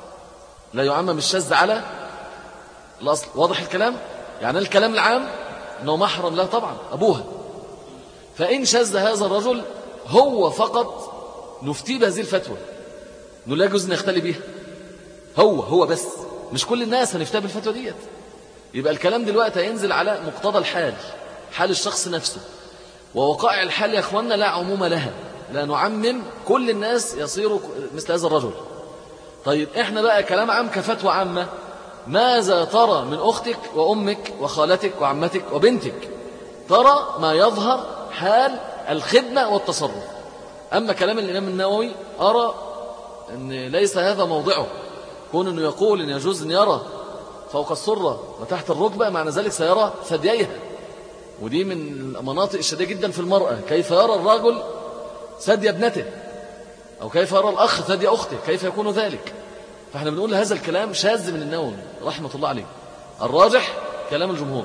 لا يعمم الشاذ على الاصل. واضح الكلام؟ يعني الكلام العام أنه محرم لا طبعا أبوها. فإن شذ هذا الرجل هو فقط نفتي بهذه الفتوى أنه لا يجوز أن يختلي بها، هو بس، مش كل الناس هنفتى بالفتوى ديت. يبقى الكلام دلوقتي هينزل على مقتضى الحال، حال الشخص نفسه، ووقائع الحال يا أخوانا لا عموم لها، لا نعمم كل الناس يصيروا مثل هذا الرجل. طيب إحنا بقى كلام عام كفتوى عامة، ماذا ترى من أختك وأمك وخالتك وعمتك وبنتك؟ ترى ما يظهر حال الخدمة والتصرف. أما كلام الإمام النووي أرى أن ليس هذا موضعه، كون أنه يقول أن يجوز أن يرى فوق السرة وتحت الركبة، معنى ذلك سيرى ثدييها، ودي من المناطق الشديدة جدا في المرأة. كيف يرى الرجل ثدي ابنته، أو كيف يرى الأخ ثدي أخته، كيف يكون ذلك؟ فاحنا بنقول هذا الكلام شاذ من النووي رحمة الله عليه. الراجح كلام الجمهور.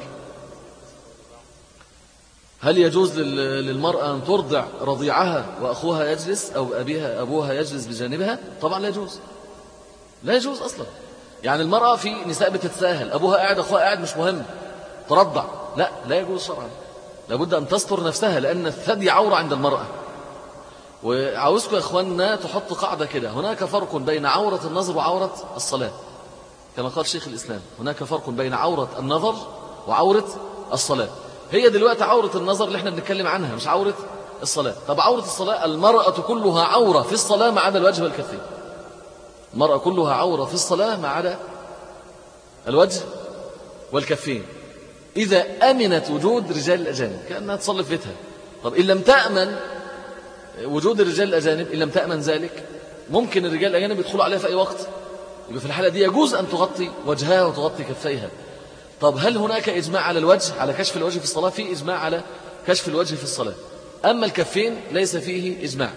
هل يجوز للمرأة أن ترضع رضيعها وأخوها يجلس أو أبوها يجلس بجانبها؟ طبعا لا يجوز، لا يجوز أصلا. يعني المرأة في نساء بتتساهل، أبوها قاعد أخوها قاعد مش مهم ترضع، لا يجوز شرعا. لابد أن تستر نفسها، لأن الثدي عورة عند المرأة. وعاوزكم يا أخواننا تحط قاعدة كده، هناك فرق بين عورة النظر وعورة الصلاة. كما قال شيخ الإسلام هناك فرق بين عورة النظر وعورة الصلاة. هي دلوقتي عورة النظر اللي احنا بنتكلم عنها، مش عورة الصلاة. طب عورة الصلاة، المرأة كلها عورة في الصلاة ما عدا الوجه والكفين. المرأة كلها عورة في الصلاة ما عدا الوجه والكفين، إذا أمنت وجود رجال الأجانب، كأنها تصلي في بيتها. طب إن لم تأمن وجود الرجال الأجانب، إن لم تأمن ذلك، ممكن الرجال الأجانب يدخلوا عليها في أي وقت، يبقى في الحالة دي يجوز أن تغطي وجهها وتغطي كفيها. طب هل هناك إجماع على الوجه، على كشف الوجه في الصلاة؟ في إجماع على كشف الوجه في الصلاة. أما الكفين ليس فيه إجماع،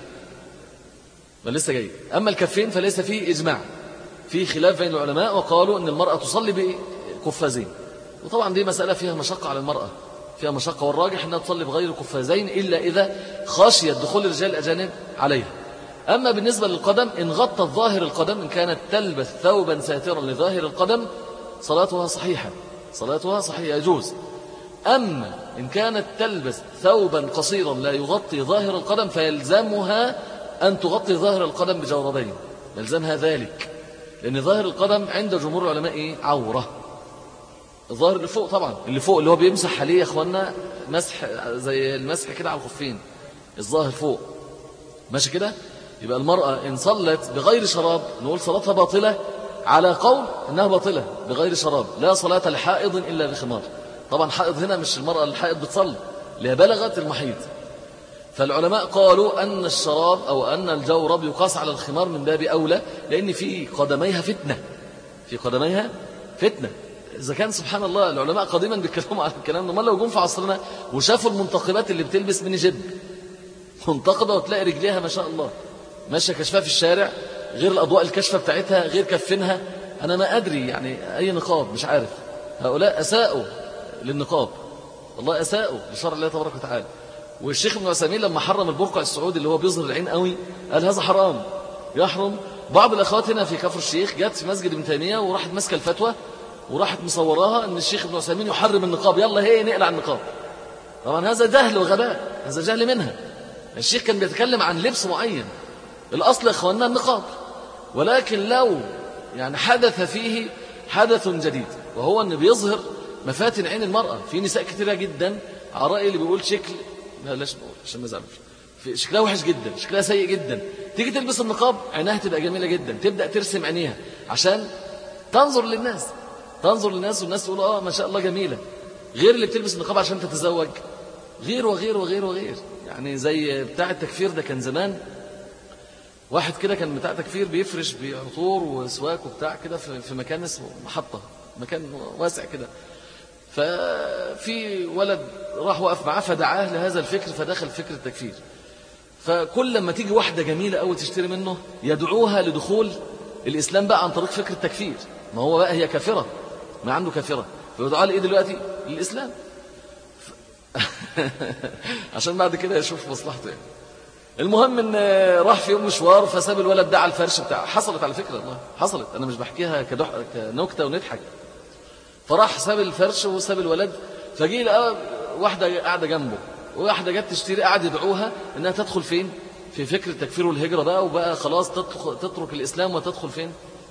بل لسه جاي. أما الكفين فليس فيه إجماع، في خلاف بين العلماء، وقالوا أن المرأة تصلي بقفازين. وطبعا دي مسألة فيها مشقة على المرأة، فيها مشقة، والراجح أنها تصلي بغير قفازين إلا إذا خشيت دخول الرجال الأجانب عليها. أما بالنسبة للقدم، إن غطت ظاهر القدم، إن كانت تلبس ثوبا ساترا لظاهر القدم، صلاتها صحيحة، صلاتها صحيحة يجوز. أما إن كانت تلبس ثوبا قصيرا لا يغطي ظاهر القدم، فيلزمها أن تغطي ظاهر القدم بجوربين، يلزمها ذلك، لأن ظاهر القدم عند جمهور العلماء عورة. الظاهر اللي فوق طبعا، اللي فوق اللي هو بيمسح عليه يا أخوانا مسح زي المسح كده على الخفين، الظاهر فوق ماشي كده. يبقى المرأة إن صلت بغير شراب نقول صلاتها باطلة، على قول إنها باطلة بغير شراب. لا صلاة لحائض إلا بخمار. طبعا حائض هنا مش المرأة الحائض بتصلي، اللي بلغت المحيض. فالعلماء قالوا أن الشراب أو أن الجورب يقاس على الخمار من باب أولى، لأن في قدميها فتنة، في قدميها فتنة. إذا كان سبحان الله العلماء قديما بيتكلموا على الكلام ده، ما لو جم في عصرنا وشافوا المنتقبات اللي بتلبس ميني جيب منتقبة وتلاقي رجليها ما شاء الله ماشية كشفها في الشارع، غير الأضواء الكشفة بتاعتها، غير كفنها، أنا ما أدري يعني أي نقاب، مش عارف. هؤلاء أساءوا للنقاب، والله أساءوا لشرع الله تبارك وتعالى. والشيخ ابن عثيمين لما حرم البرقع السعودي اللي هو بيظهر العين قوي، قال هذا حرام يحرم. بعض الأخوات هنا في كفر الشيخ جت في مسجد ابن تيمية وراحت ماسكة الفتوى وراحت مصوراها أن الشيخ ابن عثيمين يحرم النقاب، يلا هي نقلع النقاب. طبعا هذا جهل وغباء، هذا جهل منها. الشيخ كان بيتكلم عن لبس معين، الأصل يا إخواننا النقاب، ولكن لو يعني حدث فيه حدث جديد، وهو أنه بيظهر مفاتن عين المرأة. في نساء كثيرة جدا على رأي اللي بيقول شكل، لا لاش نقول عشان ما يزعلوش، شكلها وحش جدا، شكلها سيء جدا، تيجي تلبس النقاب عينها تبقى جميلة جدا، تبدأ ترسم عينيها عشان تنظر للناس، تنظر للناس، والناس تقول ما شاء الله جميلة. غير اللي بتلبس النقاب عشان تتزوج، غير وغير وغير وغير. يعني زي بتاع التكفير ده، كان زمان واحد كده كان بتاع تكفير بيفرش بعطور وسواك وبتاع كده في مكان اسمه محطة، مكان واسع كده. ففي ولد راح وقف معاه فدعاه لهذا الفكر، فدخل فكر التكفير. فكل لما تيجي واحدة جميلة أو تشتري منه يدعوها لدخول الإسلام بقى عن طريق فكر التكفير. ما هو بقى هي كافرة، ما عنده كافرة، فيدعوها لإيه دلوقتي؟ للإسلام عشان بعد كده يشوف مصلحته يعني. المهم ان راح في يوم مشوار فساب الولد ده على الفرش بتاعه، حصلت على فكرة والله، حصلت، انا مش بحكيها كنكتة ونضحك. فراح ساب الفرش وساب الولد فجي لقى واحدة قاعدة جنبه، وواحدة جت تشتري، قاعد يدعوها إنها تدخل فين؟ في فكر التكفير والهجرة بقى، وبقى خلاص تترك الإسلام وتدخل فين؟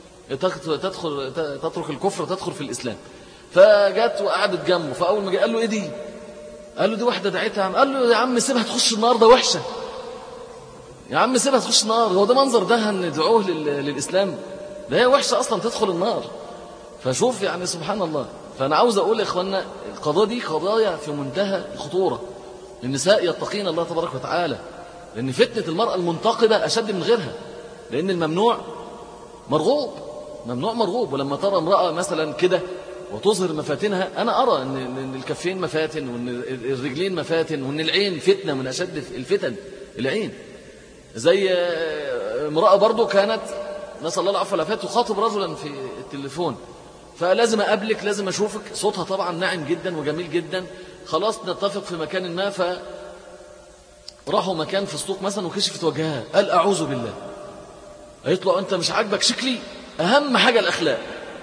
تترك الكفر وتدخل في الإسلام. فجت وقعدت جنبه، فأول ما جاء قال له إيه دي؟ قال له دي واحدة دعيتها. قال له يا عم سيبها تخش النار، ده وحشة يا عم، سيبها تخش النار، هو ده منظر ده ندعوه للإسلام؟ ده هي وحشة أصلا تدخل النار. فشوف يعني سبحان الله. فأنا عاوز أقول يا إخواننا القضايا دي قضايا في منتهى الخطورة. النساء يتقين الله تبارك وتعالى، لأن فتنة المرأة المنتقدة أشد من غيرها، لأن الممنوع مرغوب، ممنوع مرغوب. ولما ترى امرأة مثلا كده وتظهر مفاتنها، أنا أرى أن الكفين مفاتن، وأن الرجلين مفاتن، وأن العين فتنة من أشد الفتن، العين. زي امرأة برضو كانت نسأل الله العفو والعافية تخاطب رجلا في التليفون، فلازم أقابلك، لازم أشوفك، صوتها طبعا ناعم جدا وجميل جدا، خلاص نتفق في مكان ما. فراحوا مكان في السوق مثلا وكشفت وجهها، قال أعوذ بالله. قالت له أنت مش عاجبك شكلي؟ أهم حاجة الأخلاق.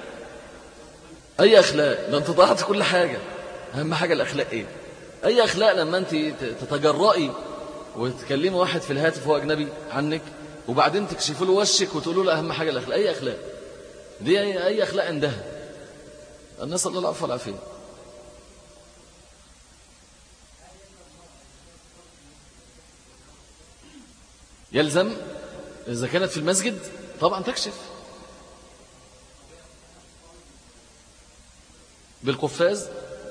أي أخلاق؟ ده أنت ضيعت كل حاجة. أهم حاجة الأخلاق إيه؟ أي أخلاق لما أنت تتجرئي وتكلمي واحد في الهاتف هو أجنبي عنك، وبعدين تكشفوا له وشك وتقولوا له أهم حاجة الأخلاق؟ أي أخلاق دي؟ أي أخلاق عندها؟ الناس الله العفو والعافية. يلزم إذا كانت في المسجد طبعا تكشف بالقفاز،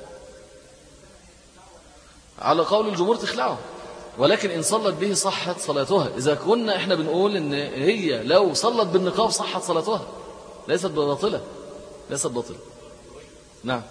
على قول الجمهور تخلعه، ولكن إن صلت به صحت صلاتها. إذا كنا إحنا بنقول إن هي لو صلت بالنقاب صحت صلاتها، ليست باطلة، ليست باطلة. نعم،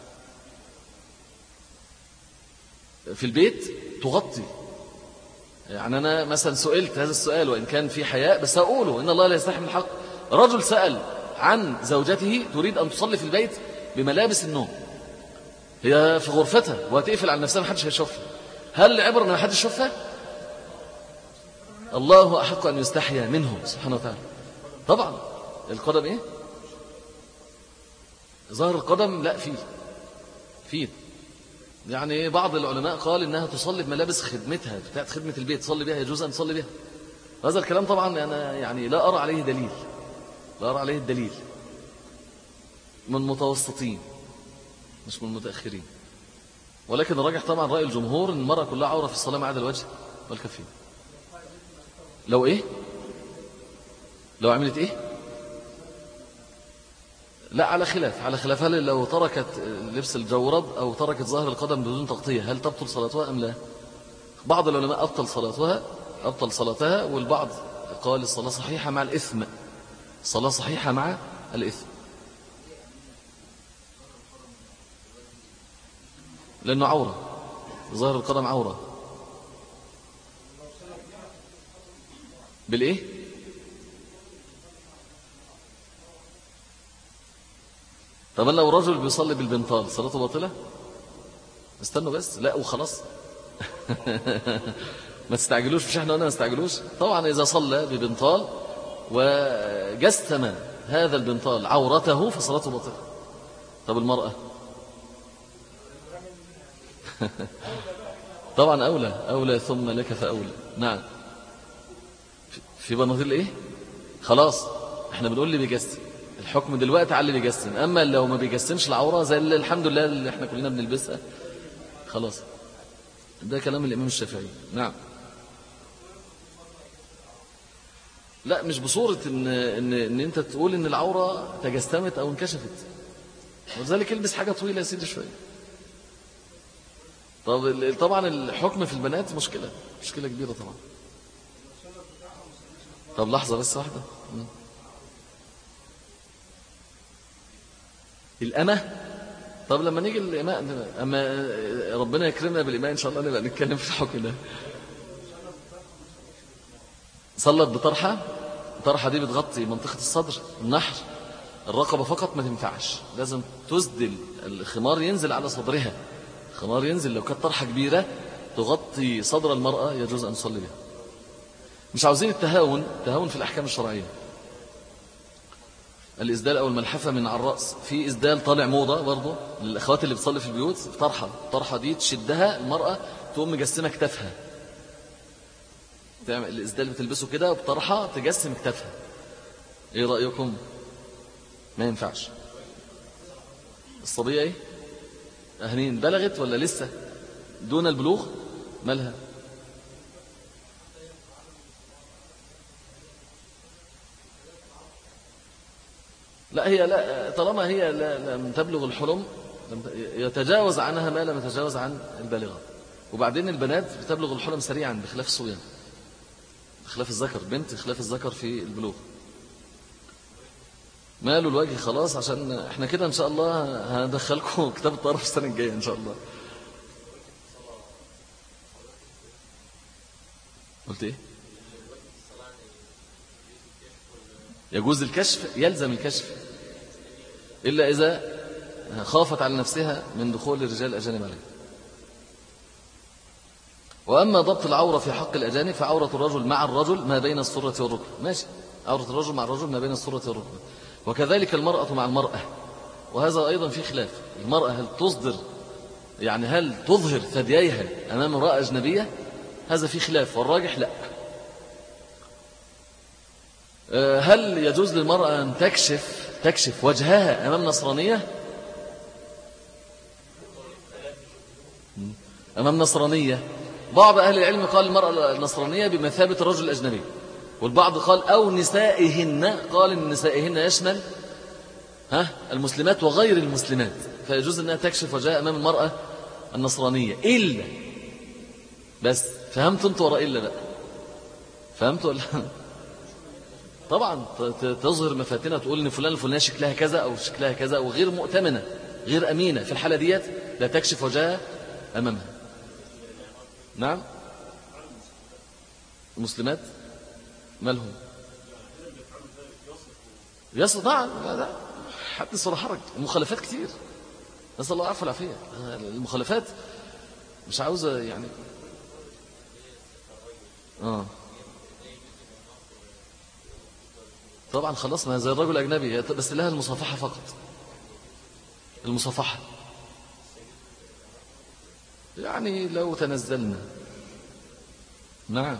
في البيت تغطي. يعني أنا مثلا سئلت هذا السؤال وإن كان في حياء، بس أقوله إن الله لا يستحي من الحق. رجل سأل عن زوجته تريد أن تصلي في البيت بملابس النوم، هي في غرفتها وهتقفل على نفسها، محدش هيشوفها. هل العبرة أن محدش يشوفها؟ الله أحق أن يستحيا منه سبحانه وتعالى. طبعا القدم إيه؟ ظهر القدم لا، فيه يعني بعض العلماء قال إنها تصلي بملابس خدمتها بتاعت خدمة البيت، تصلي بها، يجوز أن تصلي بها. هذا الكلام طبعا أنا يعني لا أرى عليه دليل، لا أرى عليه الدليل من متوسطين مش من متأخرين. ولكن الراجح طبعا رأي الجمهور إن المرأة كلها عورة في الصلاة ما عدا الوجه والكفين. لو إيه؟ لو عملت إيه؟ لا، على خلاف هل لو تركت لبس الجورب أو تركت ظهر القدم بدون تغطية هل تبطل صلاتها أم لا؟ بعض العلماء أبطل صلاتها، والبعض قال الصلاة صحيحة مع الإثم، الصلاة صحيحة مع الإثم، لأنه عورة، ظهر القدم عورة. بالإيه؟ طب لو رجل بيصلي بالبنطال صلاته باطلة؟ استنوا بس، لا وخلاص. ما تستعجلوش، مش احنا قلنا ما تستعجلوش. طبعا إذا صلى ببنطال وجسم هذا البنطال عورته فصلاته باطلة. طب المرأة؟ طبعا أولى ثم لك فأولى. نعم، في بناطيل إيه؟ خلاص احنا بنقول اللي بيجسم، الحكم دلوقتي على اللي بيجسم. أما لو ما بيجسمش العورة زي اللي الحمد لله اللي احنا كلنا بنلبسها خلاص، ده كلام الإمام الشافعي. نعم، لا مش بصورة إن أنت تقول إن العورة تجسمت أو انكشفت، ولذلك البس حاجة طويلة يا سيدي شوية. طبعا الحكم في البنات مشكلة كبيرة طبعا. طب لحظة بس واحدة، الأمة. طب لما نيجي الإماء، أما ربنا يكرمنا بالإماء إن شاء الله نبقى نتكلم في الحكم ده. صلت بطرحة دي بتغطي منطقة الصدر، النحر، الرقبة فقط ما تنفعش، لازم تسدل الخمار ينزل على صدرها، خمار ينزل. لو كانت طرحة كبيرة تغطي صدر المرأة يجوز أن تصلي بها. مش عاوزين التهاون في الأحكام الشرعية. الإسدال أو الملحفة من على الرأس. في إسدال طالع موضة برضه للأخوات اللي بتصلي في البيوت، طرحة دي تشدها المرأة تقوم مجسمة كتافها، تعمل الإسدال بتلبسه كده بطرحة تجسم كتافها. إيه رأيكم؟ ما ينفعش. الصبية إيه؟ أهنين بلغت ولا لسه دون البلوغ؟ مالها؟ لا هي لا، طالما هي لم تبلغ الحلم يتجاوز عنها ما لم يتجاوز عن البالغة. وبعدين البنات بتبلغ الحلم سريعا بخلاف الصبيان، بخلاف الذكر. بنت خلاف الذكر في البلوغ. ماله الوجه خلاص، عشان احنا كده ان شاء الله هندخلكم كتاب الطهارة السنة الجاية ان شاء الله. قلت ايه؟ يجوز الكشف، يلزم الكشف إلا إذا خافت على نفسها من دخول الرجال الأجانب عليه. وأما ضبط العورة في حق الأجانب فعورة الرجل مع الرجل ما بين السرة والركبة. ماشي، عورة الرجل مع الرجل ما بين السرة والركبة. وكذلك المرأة مع المرأة، وهذا أيضا في خلاف. المرأة هل تصدر، يعني هل تظهر ثدييها أمام امرأة أجنبية؟ هذا في خلاف، والراجح لا. هل يجوز للمرأة أن تكشف وجهها أمام نصرانية؟ أمام نصرانية. بعض أهل العلم قال المرأة النصرانية بمثابة الرجل الأجنبي، والبعض قال أو نسائهن، قال إن نسائهن يشمل المسلمات وغير المسلمات، فيجوز أنها تكشف وجهها أمام المرأة النصرانية. إلا بس فهمت أنت وراء إلا بقى؟ فهمت ولا طبعا تظهر مفاتنها، تقول ان فلان الفلانية شكلها كذا او شكلها كذا، وغير مؤتمنة غير أمينة. في الحالة ديت لا تكشف وجهها أمامها. نعم. المسلمات مالهم؟ يصل نعم، لا حدث ولا حرج. المخالفات كتير، نسأل الله العفو والعافية. المخالفات مش عاوزة يعني طبعا خلاص، ما زي الرجل الأجنبي، بس لها المصافحة فقط. المصافحة يعني لو تنزلنا. نعم.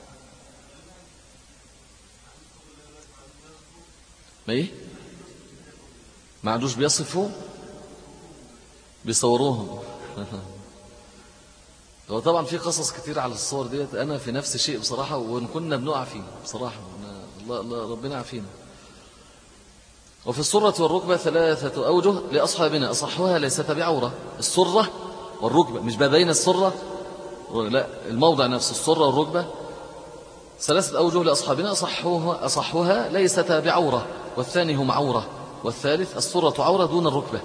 ما ايه؟ ما عندوش بيصفوا، بيصوروهم. هو طبعا في قصص كتير على الصور ديت، أنا في نفس الشيء بصراحة، وإن كنا بنقع فيه بصراحة، الله ربنا عافينا. وفي السرة والركبة 3 أوجه لأصحابنا أصحوها ليست بعورة. السرة والركبة، مش بين السرة، لا الموضع نفسه السرة والركبة 3 أوجه لأصحابنا أصحوها ليست بعورة، والثاني هم عورة، والثالث السرة عورة دون الركبة.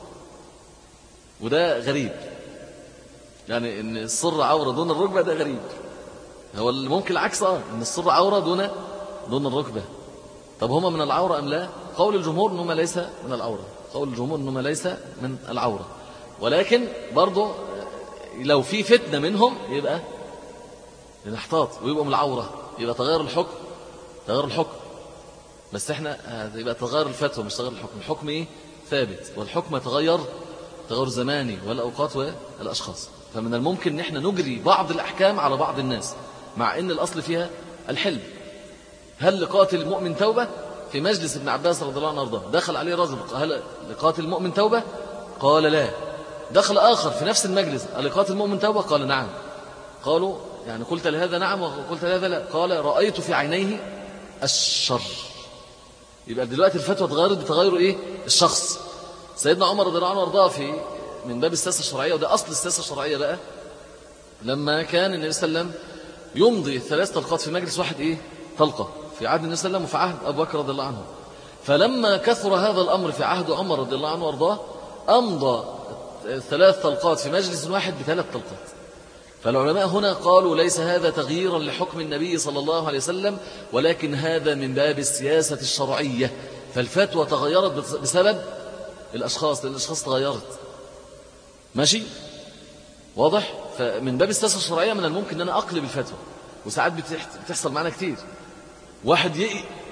وده غريب، يعني ان السرة عورة دون الركبة ده غريب. هو ممكن العكس، ان السرة عورة دون الركبة. طب هما من العورة أم لا؟ قول الجمهور أنهما ليس من العورة، قول الجمهور أنهما ليس من العورة. ولكن برضو لو في فتنة منهم يبقى نحتاط ويبقوا من العورة، يبقى تغير الحكم. بس احنا يبقى تغير الفتوى مش تغير الحكم. الحكم ايه؟ ثابت، والحكم تغير زماني والأوقات والأشخاص. فمن الممكن ان احنا نجري بعض الأحكام على بعض الناس، مع ان الأصل فيها الحل. هل لقاتل المؤمن توبة؟ في مجلس ابن عباس رضي الله عنه وارضاه دخل عليه رجل، هل لقاتل المؤمن توبة؟ قال لا. دخل آخر في نفس المجلس، هل لقاتل المؤمن توبة؟ قال نعم. قالوا يعني قلت لهذا نعم وقلت لهذا لا؟ قال رأيت في عينيه الشر. يبقى دلوقتي الفتوى اتغيرت بتغير ايه؟ الشخص. سيدنا عمر رضي الله عنه وارضاه في من باب السياسة الشرعية، وده أصل السياسة الشرعية بقى، لما كان النبي صلى الله عليه وسلم يمضي 3 طلقات في مجلس واحد ايه؟ طلقة في عهد النبي صلى الله عليه وسلم وفي عهد أبو بكر رضي الله عنه. فلما كثر هذا الأمر في عهد عمر رضي الله عنه وارضاه أمضى 3 طلقات في مجلس واحد ب3 طلقات. فالعلماء هنا قالوا ليس هذا تغييرا لحكم النبي صلى الله عليه وسلم، ولكن هذا من باب السياسة الشرعية. فالفتوى تغيرت بسبب الأشخاص، لأن الأشخاص تغيرت. ماشي؟ واضح؟ فمن باب السياسة الشرعية من الممكن أن أنا أقلب الفتوى، وساعات بتحصل معنا كتير. واحد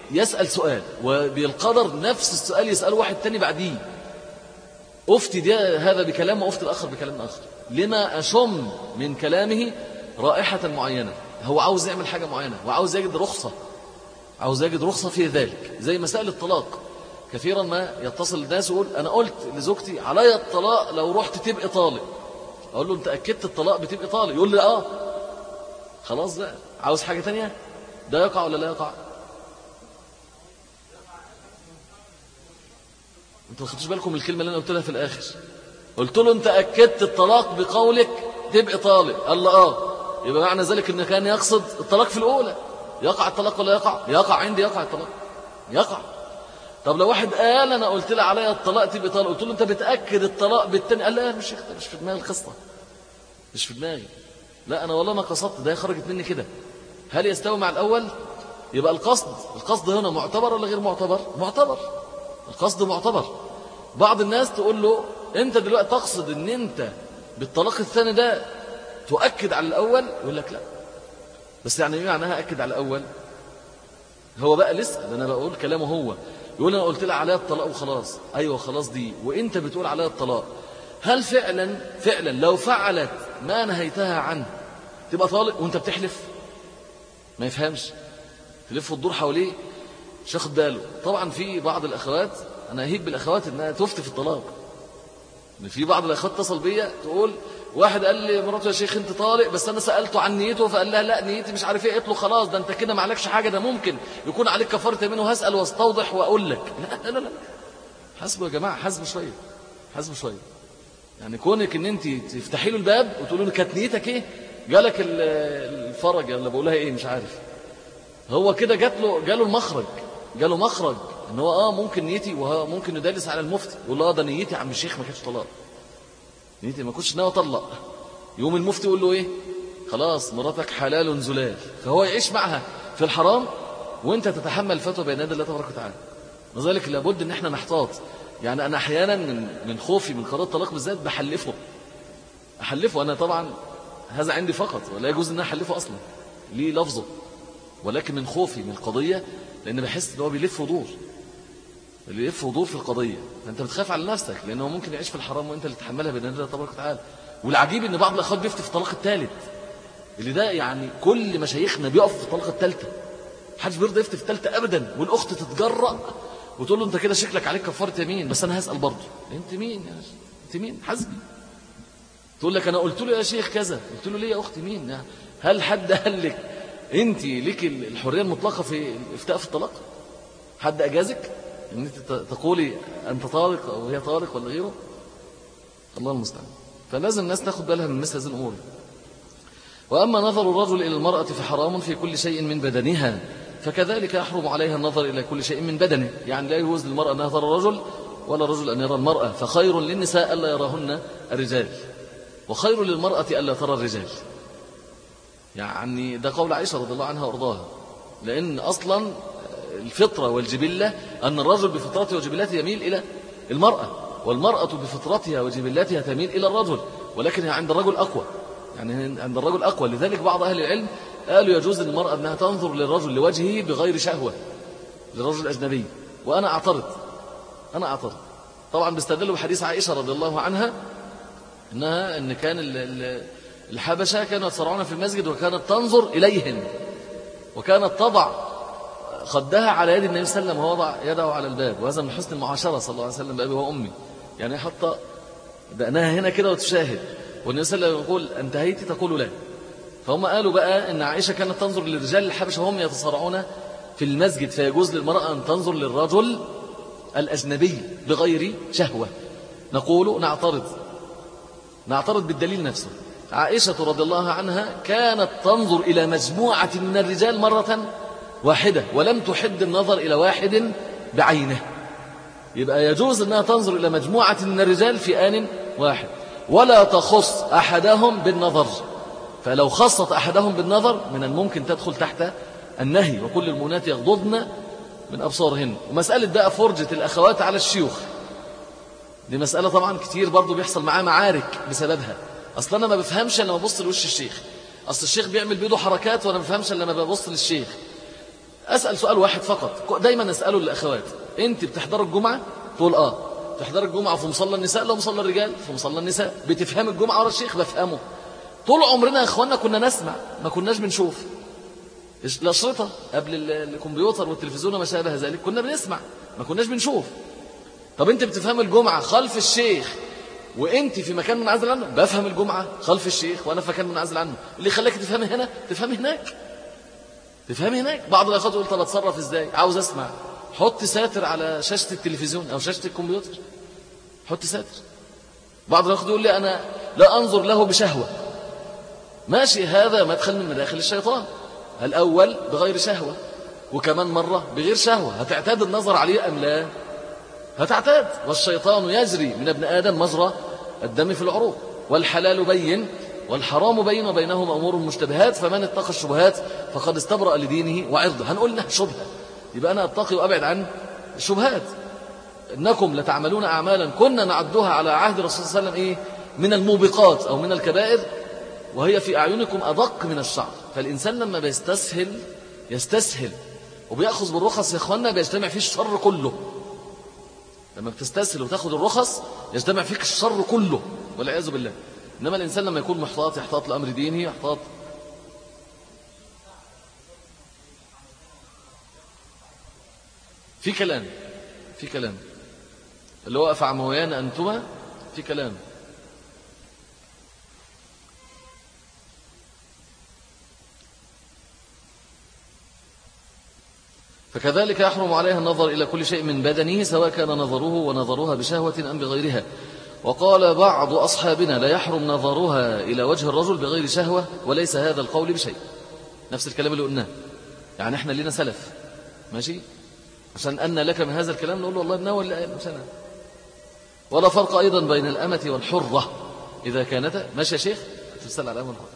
يسأل سؤال وبالقدر نفس السؤال يسأله واحد تاني بعديه، أفتي ده هذا بكلام وأفتي الآخر بكلام آخر، لما أشم من كلامه رائحة معينة، هو عاوز يعمل حاجة معينة وعاوز يجد رخصة، عاوز يجد رخصة في ذلك. زي مسائل الطلاق، كثيرا ما يتصل الناس ويقول أنا قلت لزوجتي علي الطلاق لو رحت تبقى طالق. أقول له أنت أكدت الطلاق بتبقى طالق؟ يقول لي خلاص بقى، عاوز حاجة تانية؟ ده يقع ولا لا يقع؟ انتوا ما خدتوش بالكم من الكلمة اللي أنا قلت لها في الآخر؟ قلت له أنت أكدت الطلاق بقولك تبقى طالق، قال لي يبقى معنى ذلك أنه كان يقصد الطلاق في الأولى. يقع الطلاق ولا يقع؟ يقع عندي، يقع الطلاق، يقع. طب لو واحد قال أنا قلت له عليا الطلاق تبقى طالق، قلت له أنت بتأكد الطلاق بالتاني، قال لا مش في دماغي القصة، مش في دماغي، لا أنا والله ما قصدت، ده خرجت مني كده. هل يستوي مع الأول؟ يبقى القصد هنا معتبر ولا غير معتبر؟ معتبر، القصد معتبر. بعض الناس تقول له أنت دلوقتي تقصد أن أنت بالطلاق الثاني ده تؤكد على الأول، يقول لك لا، بس يعني ايه معناها أكد على الأول؟ هو بقى لسه ده أنا بقول كلامه، هو يقول أنا قلت لها عليها الطلاق وخلاص. أيوة خلاص دي، وإنت بتقول عليها الطلاق، هل فعلا لو فعلت ما نهيتها عنه تبقى طالق وانت بتحلف؟ ما يفهمش، تلف الدور حواليه مش واخد باله. طبعا في بعض الأخوات، أنا أهيب بالأخوات إنها تفتي في الطلاق، في بعض الأخوات اتصل بيا تقول واحد قال لي مراته يا شيخ انت طالق، بس أنا سألته عن نيته فقال لها لا نيتي مش عارف ايه. قلت له خلاص ده انت كده ما عليكش حاجة، ده ممكن يكون عليك كفارة يمين وهسأل واستوضح وأقول لك. لا لا لا، حسبوا يا جماعة، حسبوا شوية، حسبوا شوية. يعني كونك ان انت تفتحي له الباب وتقولوا له كانت نيتك ايه، جالك الفرج اللي بقولها ايه مش عارف، هو كده جاله المخرج، جاله مخرج ان هو ممكن نيتي، وهو ممكن يدلس على المفتي يقول له ده نيتي يا عم الشيخ ما كانتش طلاق، نيتي ما كنتش ناوي اطلق. يوم المفتي يقول له ايه؟ خلاص مراتك حلال زلال، فهو يعيش معها في الحرام وانت تتحمل الفتوى بين يدي الله تبارك وتعالى. لذلك لابد ان احنا نحتاط. يعني انا احيانا من خوفي من قرار الطلاق بالذات احلفه انا، طبعا هذا عندي فقط ولا يجوز ان احلفه اصلا، ليه لفظه، ولكن من خوفي من القضيه، لان بحس ان هو بيلف ودور في القضيه، فانت بتخاف على نفسك لانه ممكن يعيش في الحرام وانت اللي تتحملها بين يدي الله تبارك وتعالى. والعجيب ان بعض الاخوات بيفتي في الطلاق الثالث، اللي ده يعني كل مشايخنا بيقف في الطلاق الثالثه، محدش بيرضى يفتي في الثالثه ابدا. والاخت تتجرأ وتقول له انت كده شكلك عليك كفاره يمين، بس انا هسأل برضه انت مين يا شيخ؟ انت مين؟ حسبي. تقول لك انا قلت له يا شيخ كذا، قلت له ليه يا اختي مين يعني؟ هل حد قال لك انت ليك الحريه المطلقه في الافتاء في الطلاق؟ حد اجازك ان انت تقولي انت طالق او هي طالق ولا غيره؟ الله المستعان. فلازم الناس تاخد بالها من مثل هذه الامور. واما نظر الرجل الى المراه فحرام في كل شيء من بدنها، فكذلك يحرم عليها النظر إلى كل شيء من بدنه. يعني لا يجوز للمرأة أن ترى الرجل ولا الرجل أن يرى المرأة، فخير للنساء ألا يراهن الرجال، وخير للمرأة ألا ترى الرجال. يعني ده قول عائشة رضي الله عنها وارضاها، لأن أصلا الفطرة والجبلة أن الرجل بفطرته وجبلته يميل إلى المرأة، والمرأة بفطرتها وجبلتها تميل إلى الرجل، ولكنها عند الرجل أقوى، يعني عند الرجل أقوى. لذلك بعض أهل العلم قالوا يجوز للمرأة أنها تنظر للرجل لوجهه بغير شهوة، للرجل الأجنبي. وأنا أعترض، طبعا بيستدلوا بحديث عائشة رضي الله عنها إن كان الحبشة كانوا يتصارعون في المسجد وكانت تنظر إليهم، وكانت تضع خدها على يد النبي صلى الله عليه وسلم ووضع يده على الباب، وهذا من حسن المعاشرة صلى الله عليه وسلم بأبي وأمي، يعني حتى بأنها هنا كده وتشاهد، والنبي صلى الله عليه وسلم يقول انتهيتي تقول لا. فهم قالوا بقى ان عائشة كانت تنظر للرجال الحبشة وهم يتصارعون في المسجد، فيجوز للمرأة أن تنظر للرجل الأجنبي بغير شهوة. نقول نعترض بالدليل نفسه. عائشة رضي الله عنها كانت تنظر إلى مجموعة من الرجال مرة واحدة، ولم تحد النظر إلى واحد بعينه. يبقى يجوز أنها تنظر إلى مجموعة من الرجال في آن واحد، ولا تخص أحدهم بالنظر. فلو خصت أحدهم بالنظر من الممكن تدخل تحت النهي، وكل المؤمنات يغضضن من أبصارهن. ومسألة بقى فرجة الأخوات على الشيوخ، دي مسألة طبعا كتير برضو بيحصل معاه معارك بسببها. أصلا أنا ما بفهمش لما ببص لوش الشيخ، أصل الشيخ بيعمل بيده حركات وأنا ما بفهمش لما ببص للشيخ. أسأل سؤال واحد فقط دايما أسأله للأخوات: أنت بتحضر الجمعة؟ تقول بتحضر الجمعة في مصلى النساء؟ لا، مصلى الرجال في مصلى النساء. بتفهم الجمعة ورا الشيخ؟ بفهمه. طول عمرنا يا أخوانا كنا نسمع، ما كناش بنشوف. الأشرطة قبل الكمبيوتر والتلفزيون وما شابه ذلك كنا بنسمع، ما كناش بنشوف. طب أنت بتفهم الجمعة خلف الشيخ وأنت في مكان منعزل عنه؟ بفهم الجمعة خلف الشيخ وأنا في مكان منعزل عنه. اللي خلاك تفهمي هنا تفهمي هناك، تفهمي هناك. بعض الأخوات يقول: طب أتصرف إزاي؟ عاوز أسمع. حط ساتر على شاشة التلفزيون أو شاشة الكمبيوتر، حط ساتر. بعض الأخوات يقول لي: أنا لا أنظر له بشهوة. ماشي، هذا مدخل من مداخل الشيطان. الأول بغير شهوة، وكمان مرة بغير شهوة. هتعتاد النظر عليه أم لا؟ هتعتاد. والشيطان يجري من ابن آدم مجرى الدم في العروق، والحلال بين والحرام بين وبينهما أمور مشتبهات، فمن اتقى الشبهات فقد استبرأ لدينه وعرضه. هنقول إنها شبهة، يبقى أنا أتقي وأبعد عن الشبهات. إنكم لتعملون أعمالا كنا نعدها على عهد الرسول صلى الله عليه وسلم من الموبقات أو من الكبائر، وهي في أعينكم أدق من الشعر. فالإنسان لما يستسهل وبيأخذ بالرخص يا إخوانا بيجتمع فيه الشر كله. لما بتستسهل وتأخذ الرخص يجتمع فيك الشر كله والعياذ بالله. إنما الإنسان لما يكون محتاط، يحتاط لأمر دينه، يحتاط. في كلام اللي هو أفعمويان أنتما، في كلام. فكذلك يحرم عليها النظر إلى كل شيء من بدنه، سواء كان نظره ونظرها بشهوة أم بغيرها. وقال بعض أصحابنا: لا يحرم نظرها إلى وجه الرجل بغير شهوة، وليس هذا القول بشيء. نفس الكلام اللي قلناه. يعني احنا لنا سلف ماشي، عشان أن لك من هذا الكلام نقول له والله ابنه ولا قال مش أنا. ولا فرق أيضا بين الأمة والحرة إذا كانتا. ماشي يا شيخ، تسأل على الأمة والحرة.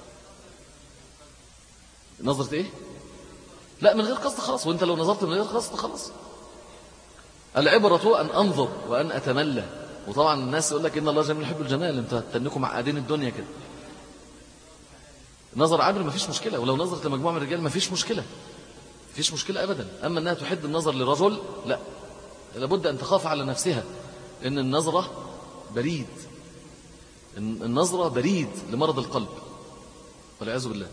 نظرة إيه؟ لا، من غير قصد خلاص. وانت لو نظرت من غير قصد خلاص. العبرة أن أنظر وأن أتملى. وطبعا الناس يقول لك إن الله جميل يحب الجمال، انت تنكم معقدين الدنيا كده. نظر عابر ما فيش مشكلة، ولو نظرت لمجموعة من الرجال ما فيش مشكلة، فيش مشكلة أبدا. أما أنها تحد النظر لرجل، لا، لابد أن تخاف على نفسها، إن النظرة بريد، النظرة بريد لمرض القلب والعياذ بالله.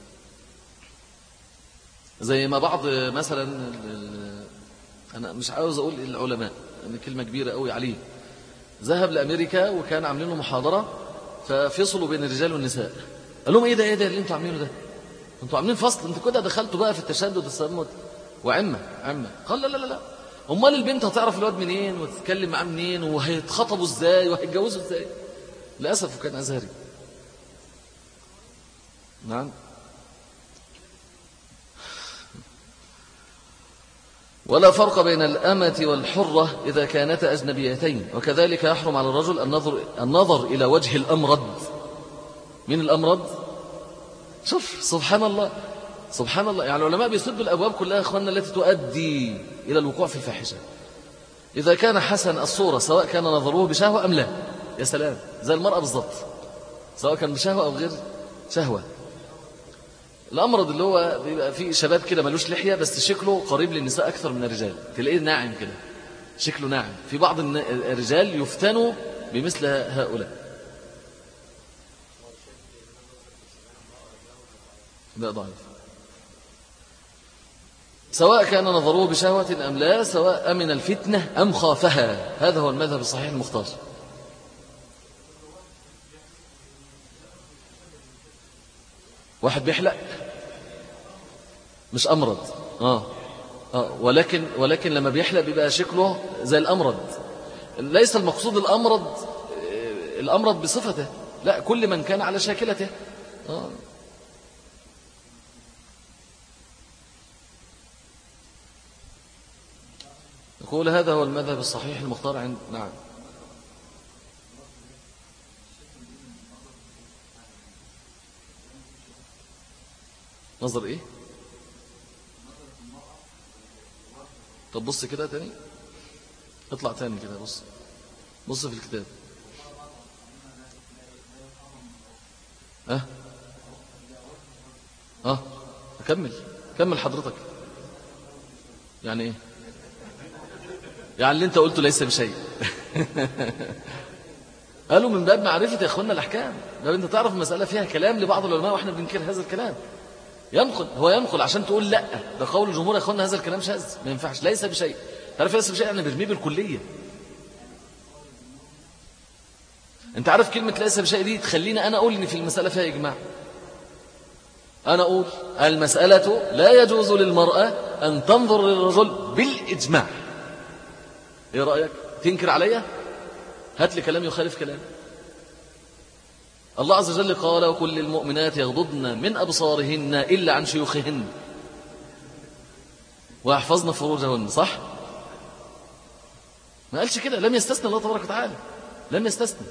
زي ما بعض مثلا، أنا مش عاوز أقول العلماء لأن كلمة كبيرة قوي عليه، ذهب لأمريكا وكان عاملين له محاضرة، ففصلوا بين الرجال والنساء. قال لهم: إيه ده اللي أنتوا عاملينه ده؟ أنتوا عاملين فصل، أنتوا كده دخلتوا بقى في التشدد والتسمت وعمة. قال: لا، أمال البنت هتعرف الواد منين وتتكلم معاه منين وهيتخطبوا إزاي وهيتجوزوا إزاي؟ للأسف كان أزهري. نعم. ولا فرق بين الأمة والحرة إذا كانتا أجنبيتين. وكذلك يحرم على الرجل النظر إلى وجه الأمرد. من الأمرد؟ شوف سبحان الله، يعني العلماء بيسدوا الأبواب كلها أخواننا التي تؤدي إلى الوقوع في الفاحشة. إذا كان حسن الصورة سواء كان نظره بشهوة أم لا. يا سلام، زي المرأة بالضبط، سواء كان بشهوة أو غير شهوة. الأمرض اللي هو بيبقى فيه شباب كده ملوش لحية بس شكله قريب للنساء أكثر من الرجال، تلاقيه ناعم كده، شكله ناعم. في بعض الرجال يفتنوا بمثل هؤلاء. لا، ضعيف. سواء كان نظره بشهوة أم لا، سواء أمن الفتنة أم خافها. هذا هو المذهب الصحيح المختار. واحد بيحلق مش أمرض، ولكن لما بيحلق بيبقى شكله زي الأمرض. ليس المقصود الأمرض بصفته، لا، كل من كان على شاكلته. نقول هذا هو المذهب الصحيح المختار عند. نعم. نظر ايه؟ طب بص كده تاني، اطلع تاني كده، بص في الكتاب. كمل حضرتك. يعني ايه؟ يعني اللي انت قلته ليس بشيء. قالوا من باب معرفة يا اخوانا الأحكام. لو انت تعرف المسألة فيها كلام لبعض العلماء واحنا بننكر هذا الكلام، ينقل عشان تقول لا ده قول الجمهور يا اخوانا هذا الكلام شاذ ما ينفعش، ليس بشيء. تعرف ليس بشيء يعني برميه بالكلية. انت عارف كلمة ليس بشيء دي تخليني انا اقول ان في المسألة فيها اجماع. انا اقول المسألة لا يجوز للمرأة ان تنظر للرجل بالاجماع. ايه رأيك؟ تنكر عليا؟ هات لي كلام يخالف كلام. الله عز وجل قال وكل المؤمنات يغضضن من أبصارهن إلا عن شيوخهن ويحفظن فروجهن. صح؟ ما قالش كده، لم يستثنى الله تبارك وتعالى، لم يستثنى.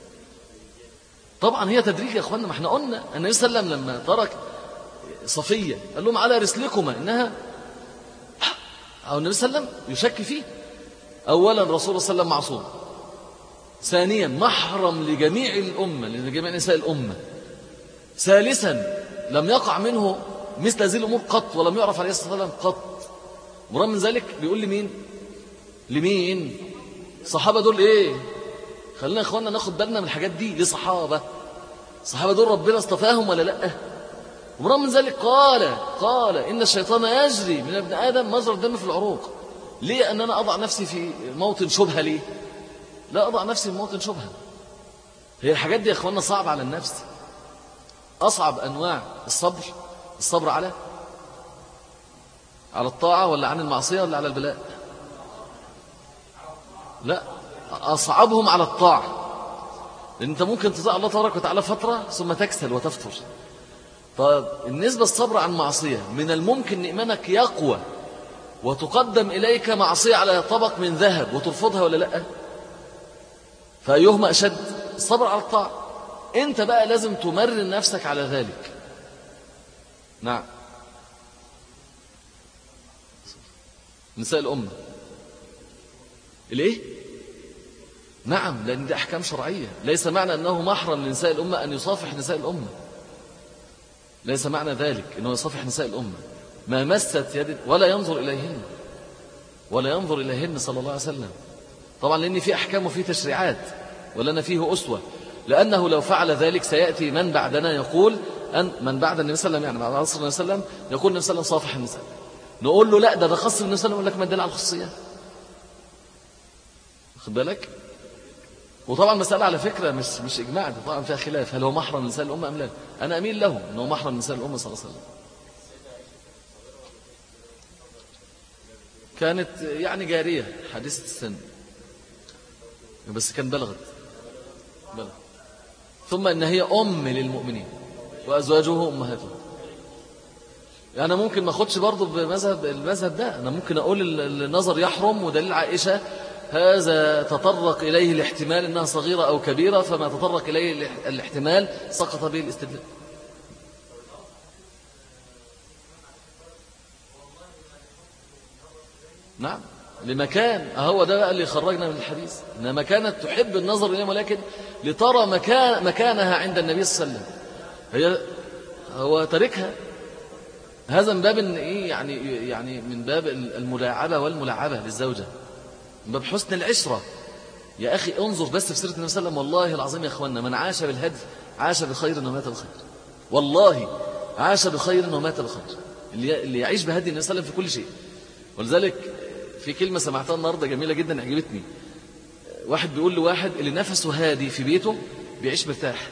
طبعا هي تدريج يا أخوانا. ما احنا قلنا النبي صلى الله عليه وسلم لما ترك صفية قال لهم على رسلكما إنها، أو النبي صلى الله عليه وسلم يشك فيه. أولا رسول الله صلى الله عليه وسلم معصوم، ثانيا محرم لجميع الأمة، لجميع نساء الأمة، ثالثا لم يقع منه مثل هذه الأمور قط ولم يعرف عليه الصلاة والسلام قط. ورغم من ذلك بيقول لمين صحابة دول ايه؟ خلينا يا اخوانا ناخد بالنا من الحاجات دي. ليه صحابة دول ربنا اصطفاهم ولا لا؟ ورغم من ذلك قال إن الشيطان يجري من ابن آدم مجرى الدم في العروق. ليه أن أنا أضع نفسي في موطن شبهة؟ ليه لا أضع نفسي في موطن شبهة؟ هي الحاجات دي يا أخوانا صعب على النفس. أصعب أنواع الصبر على الطاعة ولا عن المعصية ولا على البلاء؟ لا، أصعبهم على الطاعة، لأن أنت ممكن تطاع الله تبارك وتعالى فترة ثم تكسل وتفتر. طيب النسبة الصبر عن معصية من الممكن أن إيمانك يقوى وتقدم إليك معصية على طبق من ذهب وترفضها ولا لا؟ فأيهما أشد؟ الصبر على الطاعة. أنت بقى لازم تمرن نفسك على ذلك. نعم. نساء الأمة الإيه؟ نعم، لأن دي أحكام شرعية. ليس معنى أنه محرم لنساء الأمة أن يصافح نساء الأمة، ليس معنى ذلك أنه يصافح نساء الأمة. ما مست يد ولا ينظر إليهن صلى الله عليه وسلم. طبعا لأن في أحكام وفي تشريعات ولنا فيه أسوة، لأنه لو فعل ذلك سيأتي من بعدنا يقول أن من بعد النبي صلى الله عليه وسلم، يعني بعد عصر النبي صلى الله عليه وسلم، يقول النبي صلى الله عليه وسلم صافح النساء. نقول له لا، ده خص النبي صلى الله عليه وسلم. يقول لك ما الدليل على الخصية؟ خد بالك. وطبعا مسألة على فكرة مش إجماع، ده طبعا فيها خلاف، هل هو محرم لنساء الأمة أم لا؟ أنا أميل له أنه محرم لنساء الأمة صلى الله عليه وسلم. كانت يعني جارية حديثة السن، بس كان بلغت. ثم إن هي أم للمؤمنين وأزواجه أمهاتهم. يعني أنا ممكن ما أخدش برضو المذهب ده. أنا ممكن أقول النظر يحرم ودليل عائشة هذا تطرق إليه الاحتمال أنها صغيرة أو كبيرة، فما تطرق إليه الاحتمال سقط به الاستدلال. نعم، لمكان هو ده بقى اللي خرجنا من الحديث، إنما كانت تحب النظر إليهم ولكن لترى مكانها عند النبي صلى الله عليه وسلم. هو تركها. هذا من باب إيه؟ يعني من باب الملاعبة والملاعبة للزوجة، من باب حسن العشرة. يا أخي انظر بس في سيرة النبي صلى الله عليه وسلم. والله العظيم يا أخوانا، من عاش بالهدي عاش بخير ومات بخير. والله عاش بخير ومات بخير اللي يعيش بهدي النبي صلى الله عليه وسلم في كل شيء. ولذلك في كلمة سمعتها النهاردة جميلة جدا عجبتني. واحد بيقول لواحد اللي نفسه هادي في بيته بيعيش مرتاح.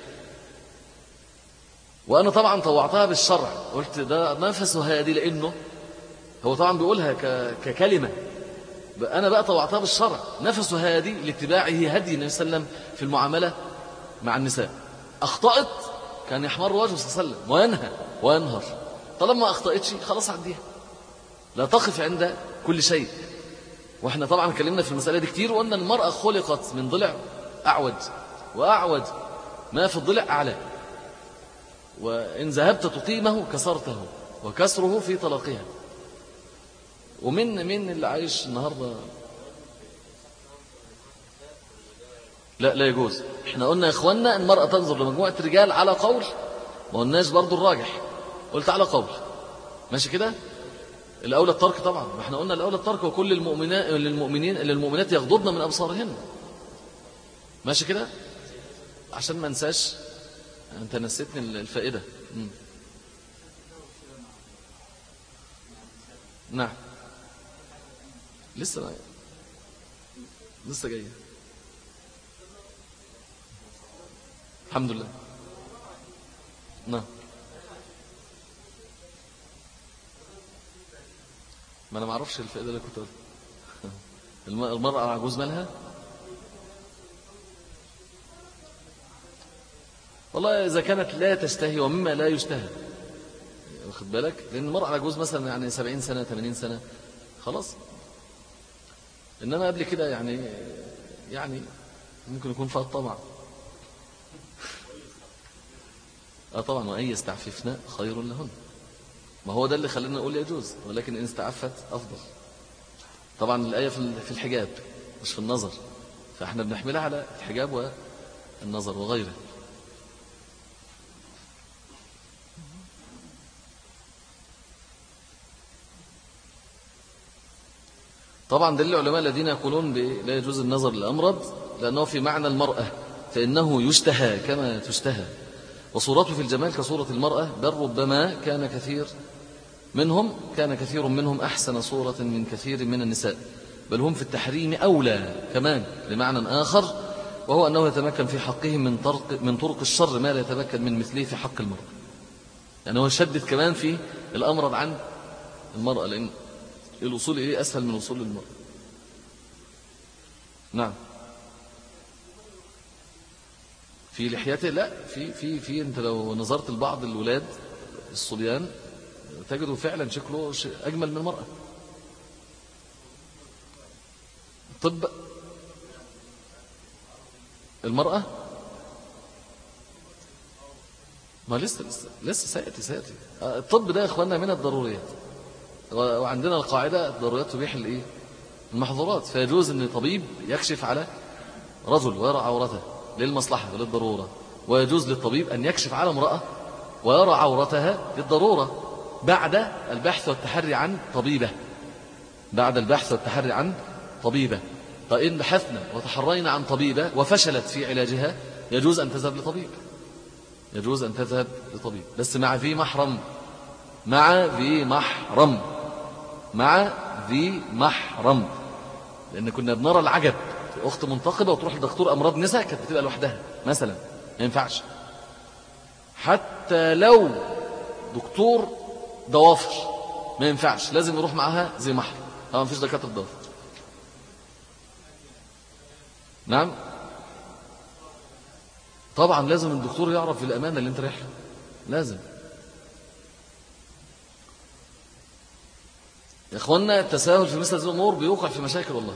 وأنا طبعا طوعتها بالشرع، قلت ده نفسه هادي لأنه هو طبعا بيقولها ككلمة. أنا بقى طوعتها بالشرع، نفسه هادي لاتباعه هدي النبي صلى الله عليه وسلم في المعاملة مع النساء. أخطأت كان يحمر وجهه صلى الله عليه وسلم وينهى وينهر. طالما أخطأتش خلاص عديها، لا تقف عند كل شيء. وإحنا طبعا اتكلمنا في المسألة دي كتير، وأن المرأة خلقت من ضلع أعوج، وأعوج ما في الضلع أعلى، وإن ذهبت تقيمه كسرته، وكسره في طلاقها. ومن اللي عايش النهاردة لا يجوز. احنا قلنا يا اخوانا المرأة تنظر لمجموعة رجال على قول، ما قلناش برضو الراجح، قلت على قول، ماشي كده. الأولى الترك طبعا، ما احنا قلنا الأولى الترك، وكل للمؤمنات يغضضن من أبصارهن. ماشي كده عشان ما انساش، انت نسيتني الفائدة. نعم لسه جاي الحمد لله. نعم ما انا ما اعرفش الفائده اللي كنت قلتها. المرأة العجوز مالها؟ والله اذا كانت لا تشتهي ومما لا يشتهى، واخد بالك، لان المرأة العجوز مثلا يعني 70 سنة 80 سنة خلاص. انما قبل كده يعني ممكن يكون فيها الطمع. طبعا، وأن يستعففن خير لهن. ما هو ده اللي خلينا نقول يجوز، ولكن إن استعفت أفضل. طبعا الآية في الحجاب مش في النظر، فإحنا بنحملها على الحجاب والنظر وغيره. طبعا دل العلماء الذين يقولون لا يجوز النظر للأمرض لأنه في معنى المرأة، فإنه يشتهى كما تشتهى، وصورته في الجمال كصورة المرأة، بل ربما كان كثير منهم أحسن صورة من كثير من النساء، بل هم في التحريم أولى كمان لمعنى آخر، وهو أنه يتمكن في حقهم من طرق الشر ما لا يتمكن من مثله في حق المرأة. يعني هو شدد كمان في الأمرض عن المرأة، لأن الوصول إليه أسهل من وصول المرأة. نعم في لحيته، لا في انت لو نظرت لبعض الولاد الصبيان تجدوا فعلا شكله أجمل من المرأة. طب المرأة ما لسه سيأتي. الطب ده يا إخواننا من الضروريات، وعندنا القاعدة الضروريات تبيح المحظورات، فيجوز أن طبيب يكشف على رجل ويرى عورته للمصلحة وللضرورة، ويجوز للطبيب أن يكشف على امرأة ويرى عورتها للضرورة بعد البحث والتحري عن طبيبة. فإن بحثنا وتحرينا عن طبيبة وفشلت في علاجها يجوز أن تذهب لطبيب، بس مع ذي محرم، لأن كنا بنرى العجب في أخت منتقبة وتروح لدكتور أمراض نساء كانت بتبقى لوحدها مثلا، ما ينفعش. حتى لو دكتور ضوافر ما ينفعش، لازم يروح معها زي محرم. ما فيش دكاتره ضوافر. نعم طبعا لازم الدكتور يعرف الأمانة اللي انت رايحها، لازم. يا اخوانا التساهل في مثل هذه الامور بيوقع في مشاكل والله.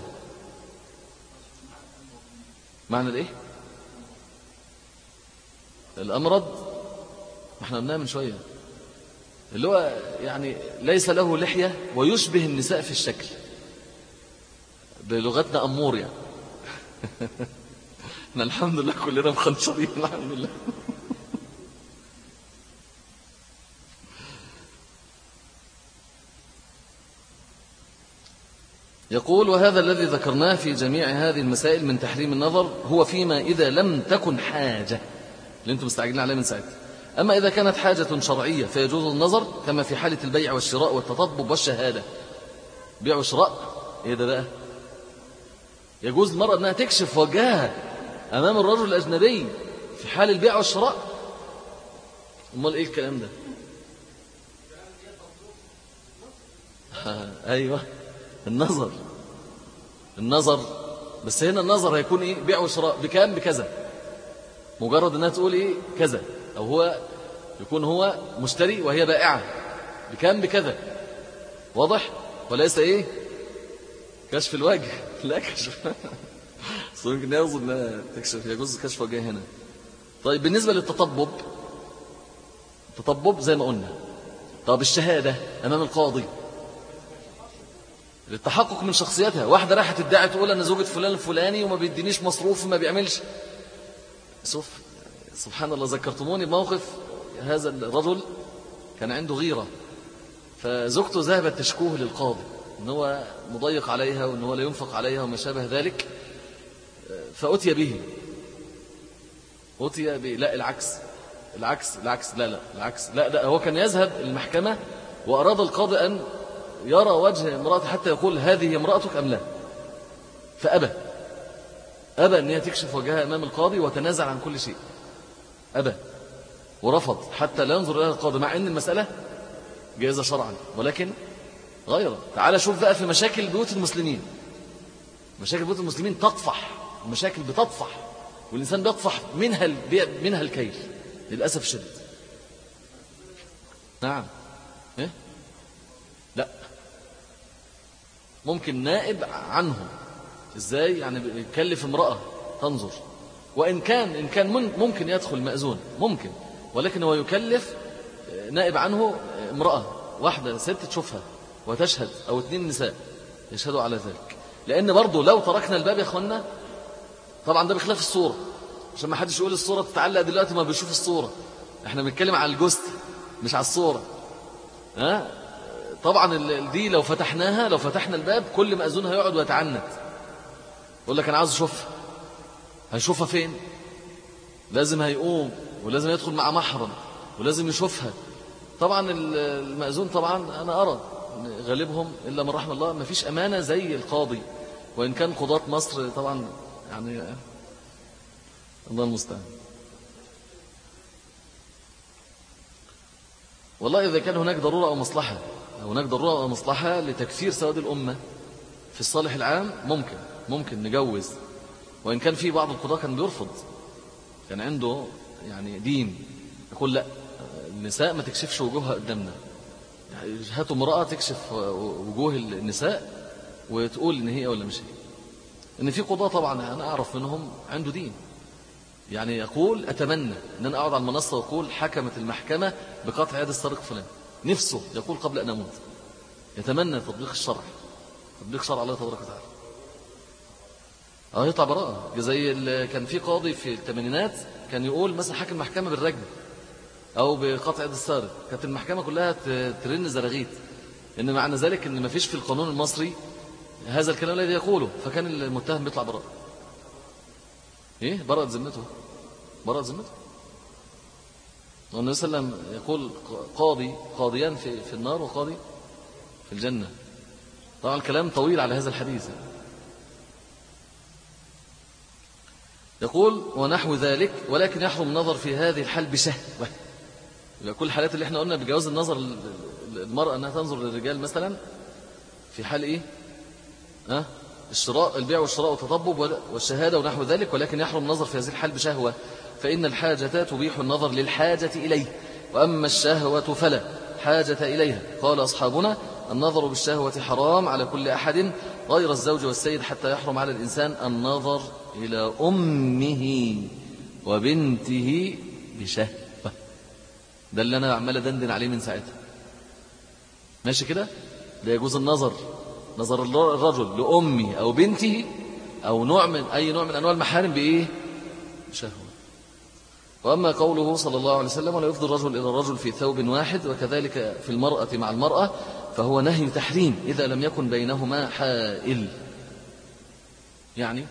معنى الايه؟ الامرض ما احنا قلناها من شويه، اللي هو يعني ليس له لحيه ويشبه النساء في الشكل، بلغتنا امور يعني. احنا الحمد لله كلنا مخنشرين الحمد لله. يقول وهذا الذي ذكرناه في جميع هذه المسائل من تحريم النظر هو فيما إذا لم تكن حاجة، اللي انتم مستعجلين عليه من ساعتها. أما إذا كانت حاجة شرعية فيجوز النظر، كما في حالة البيع والشراء والتطبب والشهادة. بيع وشراء ايه ده بقى؟ يجوز المرأة أنها تكشف وجهها أمام الرجل الأجنبي في حال البيع والشراء. امال ايه الكلام ده؟ ايوه النظر بس هنا النظر هيكون ايه؟ بيع وشراء بكام؟ بكذا. مجرد انها تقول ايه كذا، او هو يكون هو مشتري وهي بائعة بكام؟ بكذا. واضح؟ وليس ايه كشف الوجه، لا كشف. ممكن يغض انها تكشف، يجوز كشف وجه هنا. طيب بالنسبة للتطبب، التطبب زي ما قلنا. طب الشهادة امام القاضي للتحقق من شخصيتها. واحدة رايحة تدعي تقول أنا زوجة فلان الفلاني وما بيدينيش مصروف وما بيعملش. سبحان الله، ذكرتموني بموقف هذا الرجل كان عنده غيرة، فزوجته ذهبت تشكوه للقاضي إن هو مضيق عليها وإن هو لا ينفق عليها وما شابه ذلك. فأتي به لا العكس لا هو كان يذهب المحكمة وأراد القاضي أن يرى وجه امرأته حتى يقول هذه امرأتك أم لا، فأبى أن هي تكشف وجهها أمام القاضي وتنازع عن كل شيء، أبى ورفض حتى لا ينظر إلى القاضي، مع أن المسألة جائزة شرعا ولكن غيره. تعال شوف بقى في مشاكل بيوت المسلمين، مشاكل بيوت المسلمين تطفح، المشاكل بتطفح والإنسان بيطفح منها الكيل للأسف الشديد. نعم إيه؟ لا ممكن نائب عنه. إزاي يعني؟ يكلف امرأة تنظر، وإن كان ممكن يدخل مأذون ممكن، ولكن هو يكلف نائب عنه امرأة واحدة ست تشوفها وتشهد أو 2 نساء يشهدوا على ذلك. لأن برضو لو تركنا الباب يا أخوانا، طبعا ده بخلاف الصورة عشان ما حدش يقول الصورة تتعلق دلوقتي ما بيشوف الصورة، احنا بنتكلم على الجست مش على الصورة. طبعا دي لو فتحنا الباب كل مأذون هيقعد ويتعنت يقول لك أنا عاوز أشوفها. هيشوفها فين؟ لازم هيقوم ولازم يدخل مع محرم ولازم يشوفها. طبعا المأذون طبعا أنا أرى غالبهم إلا من رحم الله ما فيش أمانة زي القاضي، وإن كان قضاة مصر طبعا يعني الله المستعان. والله إذا كان هناك ضرورة أو مصلحة لتكثير سواد الأمة في الصالح العام ممكن نجوز، وإن كان في بعض القضاة كان بيرفض، كان عنده يعني دين يقول لا النساء ما تكشفش وجوهها قدامنا، هاتوا امرأة تكشف وجوه النساء وتقول إن هي ولا مش هي. إن في قضاة طبعا أنا أعرف منهم عنده دين، يعني يقول أتمنى أن أنا أقعد على المنصة وأقول حكمت المحكمة بقطع يد السارق فلان، نفسه يقول قبل أن أموت يتمنى تطبيق الشرع، تطبيق شرع الله تبارك وتعالى. يطلع براءة. زي كان في قاضي في الثمانينات كان يقول مثلا حكم المحكمة بالرجم أو بقطع يد السارق، كانت المحكمة كلها ترن زراغيت، إن معنى ذلك إن ما فيش في القانون المصري هذا الكلام الذي يقوله، فكان المتهم بيطلع براءة. إيه؟ براءة ذمته. والنبي صلى الله عليه وسلم يقول قاضيان في النار وقاضي في الجنة. طبعا الكلام طويل على هذا الحديث. يقول ونحو ذلك، ولكن يحرم النظر في هذه الحال بشهوة. يبقى كل الحالات اللي احنا قلنا بجواز النظر المرأة أنها تنظر للرجال مثلا في حال إيه؟ البيع والشراء والتطبب والشهادة ونحو ذلك، ولكن يحرم النظر في هذه الحال بشهوة، فإن الحاجة تبيح النظر للحاجة إليه، وأما الشهوة فلا حاجة إليها. قال أصحابنا النظر بالشهوة حرام على كل أحد غير الزوج والسيد، حتى يحرم على الإنسان النظر إلى أمه وبنته بشهوة. ده اللي أنا عمال أدندن عليه من ساعتها. ماشي كده؟ لا يجوز نظر الرجل لأمه أو بنته أو أي نوع من أنواع المحارم بإيه؟ بشهوة. وأما قوله صلى الله عليه وسلم ولا يفضي الرجل إلى الرجل في ثوب واحد، وكذلك في المرأة مع المرأة، فهو نهي تحريم إذا لم يكن بينهما حائل. يعني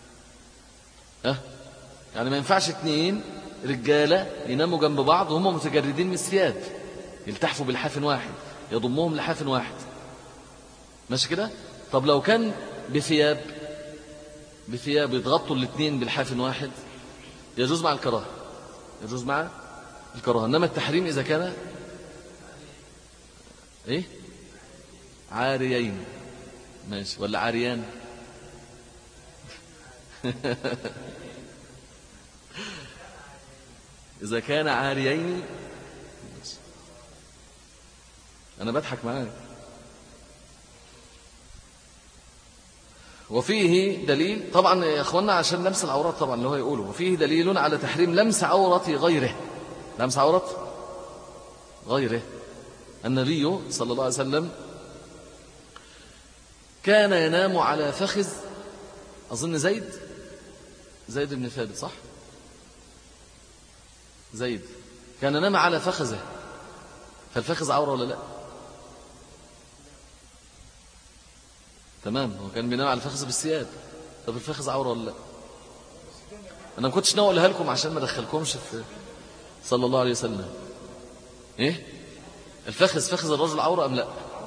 ما ينفعش 2 رجالة يناموا جنب بعض وهم متجردين من الثياب، يلتحفوا بالحاف واحد، يضمهم لحاف واحد. ماشي كده؟ طب لو كان بثياب يتغطوا 2 بالحاف واحد، يجوز مع الكراهة. إنما التحريم إذا كان إيه؟ عاريين. ماشي ولا عاريان؟ إذا كان عاريين أنا بضحك معاك. وفيه دليل طبعا يا أخوانا عشان لمس العورات طبعا اللي هو يقوله، وفيه دليل على تحريم لمس عورة غيره. النبي صلى الله عليه وسلم كان ينام على فخذ أظن زيد بن ثابت، صح؟ زيد كان ينام على فخذه، فالفخذ عورة ولا لا؟ تمام، هو كان بينام على الفخذ بالثياب. طب الفخذ عورة ولا لا؟ أنا ما كنتش ناوي أقولها لكم عشان ما أدخلكمش في صلى الله عليه وسلم. إيه الفخذ، فخذ الرجل عورة أم لا؟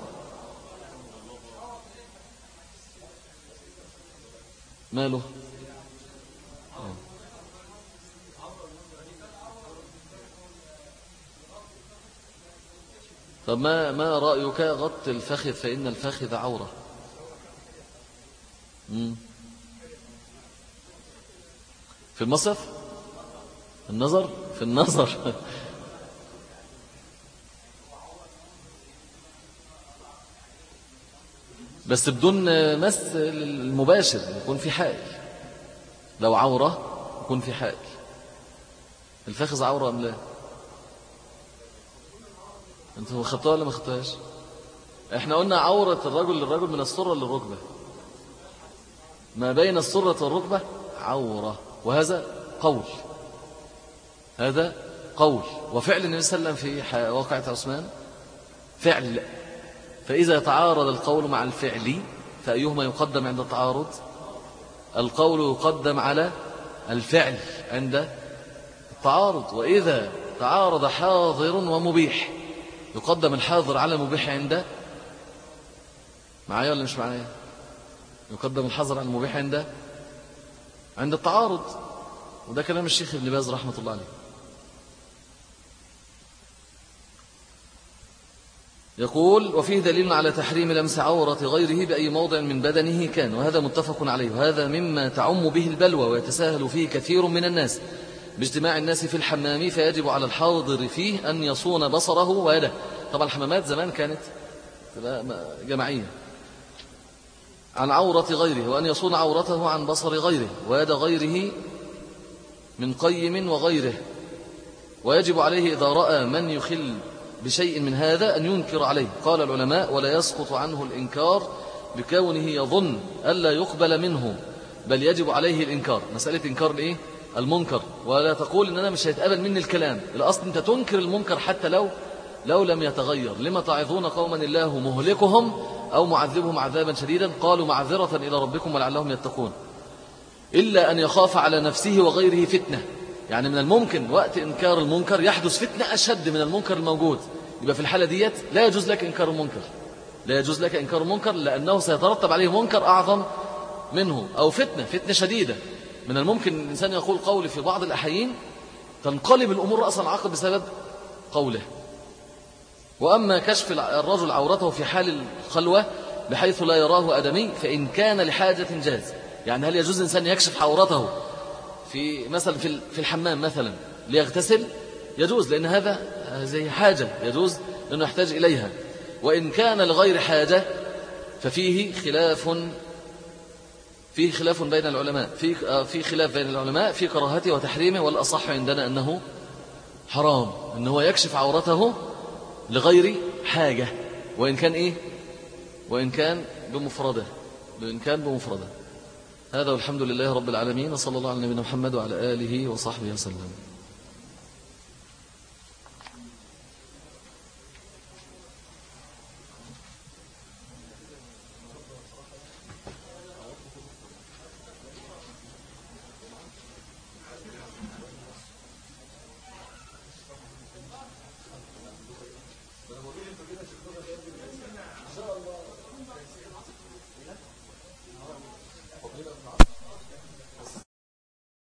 ماله؟ طب ما رأيك غط الفخذ فإن الفخذ عورة؟ في المصف، النظر، في النظر. بس بدون مس المباشر، يكون في حائل. لو عورة يكون في حائل. الفخذ عورة أم لا؟ انتوا خدتوها ولا ما خدتوهاش؟ احنا قلنا عورة الرجل للرجل من السرة للركبة، ما بين السرة والركبة عورة. وهذا قول، هذا قول وفعل النبي صلى الله عليه وسلم في واقعة عثمان فعل. فإذا تعارض القول مع الفعل فأيهما يقدم عند التعارض؟ القول يقدم على الفعل عند التعارض. وإذا تعارض حاضر ومبيح يقدم الحاضر على المبيح عند، معايا ولا مش معايا؟ يقدم الحاضر على المبيح عند التعارض. وده كلام الشيخ ابن باز رحمة الله عليه. يقول: وفيه دليل على تحريم لمس عورة غيره بأي موضع من بدنه كان، وهذا متفق عليه، وهذا مما تعم به البلوى ويتساهل فيه كثير من الناس باجتماع الناس في الحمام، فيجب على الحاضر فيه أن يصون بصره ويده. طبعا الحمامات زمان كانت جماعية، عن عورة غيره، وأن يصون عورته عن بصر غيره ويد غيره من قيم وغيره. ويجب عليه إذا رأى من يخل بشيء من هذا أن ينكر عليه. قال العلماء: ولا يسقط عنه الإنكار بكونه يظن ألا يقبل منه، بل يجب عليه الإنكار. مسألة إنكار الإيه؟ المنكر. ولا تقول إن أنا مش هيتقبل مني الكلام، الأصل أنت تنكر المنكر حتى لو لم يتغير. لما تعظون قوما الله مهلكهم أو معذبهم عذابا شديدا قالوا معذرة إلى ربكم ولعلهم يتقون، إلا أن يخاف على نفسه وغيره فتنة. يعني من الممكن وقت إنكار المنكر يحدث فتنة أشد من المنكر الموجود، يبقى في الحالة ديت لا يجوز لك إنكار المنكر، لا يجوز لك إنكار المنكر، لأنه سيترتب عليه منكر أعظم منه أو فتنة شديدة. من الممكن الإنسان يقول قول في بعض الأحيين تنقلب الأمور رأسا عقب بسبب قوله. وأما كشف الرجل عورته في حال الخلوة بحيث لا يراه آدمي فإن كان لحاجة جاز. يعني هل يجوز الإنسان يكشف عورته في مثلا في الحمام مثلا ليغتسل؟ يجوز، لأن هذا زي حاجة يجوز لأنه يحتاج إليها. وإن كان لغير حاجة ففيه خلاف بين العلماء، في خلاف بين العلماء في كراهته وتحريمه، والأصح عندنا أنه حرام أنه هو يكشف عورته لغير حاجة، وإن كان بمفردة. هذا والحمد لله رب العالمين، وصلى الله على نبينا محمد وعلى آله وصحبه وسلم.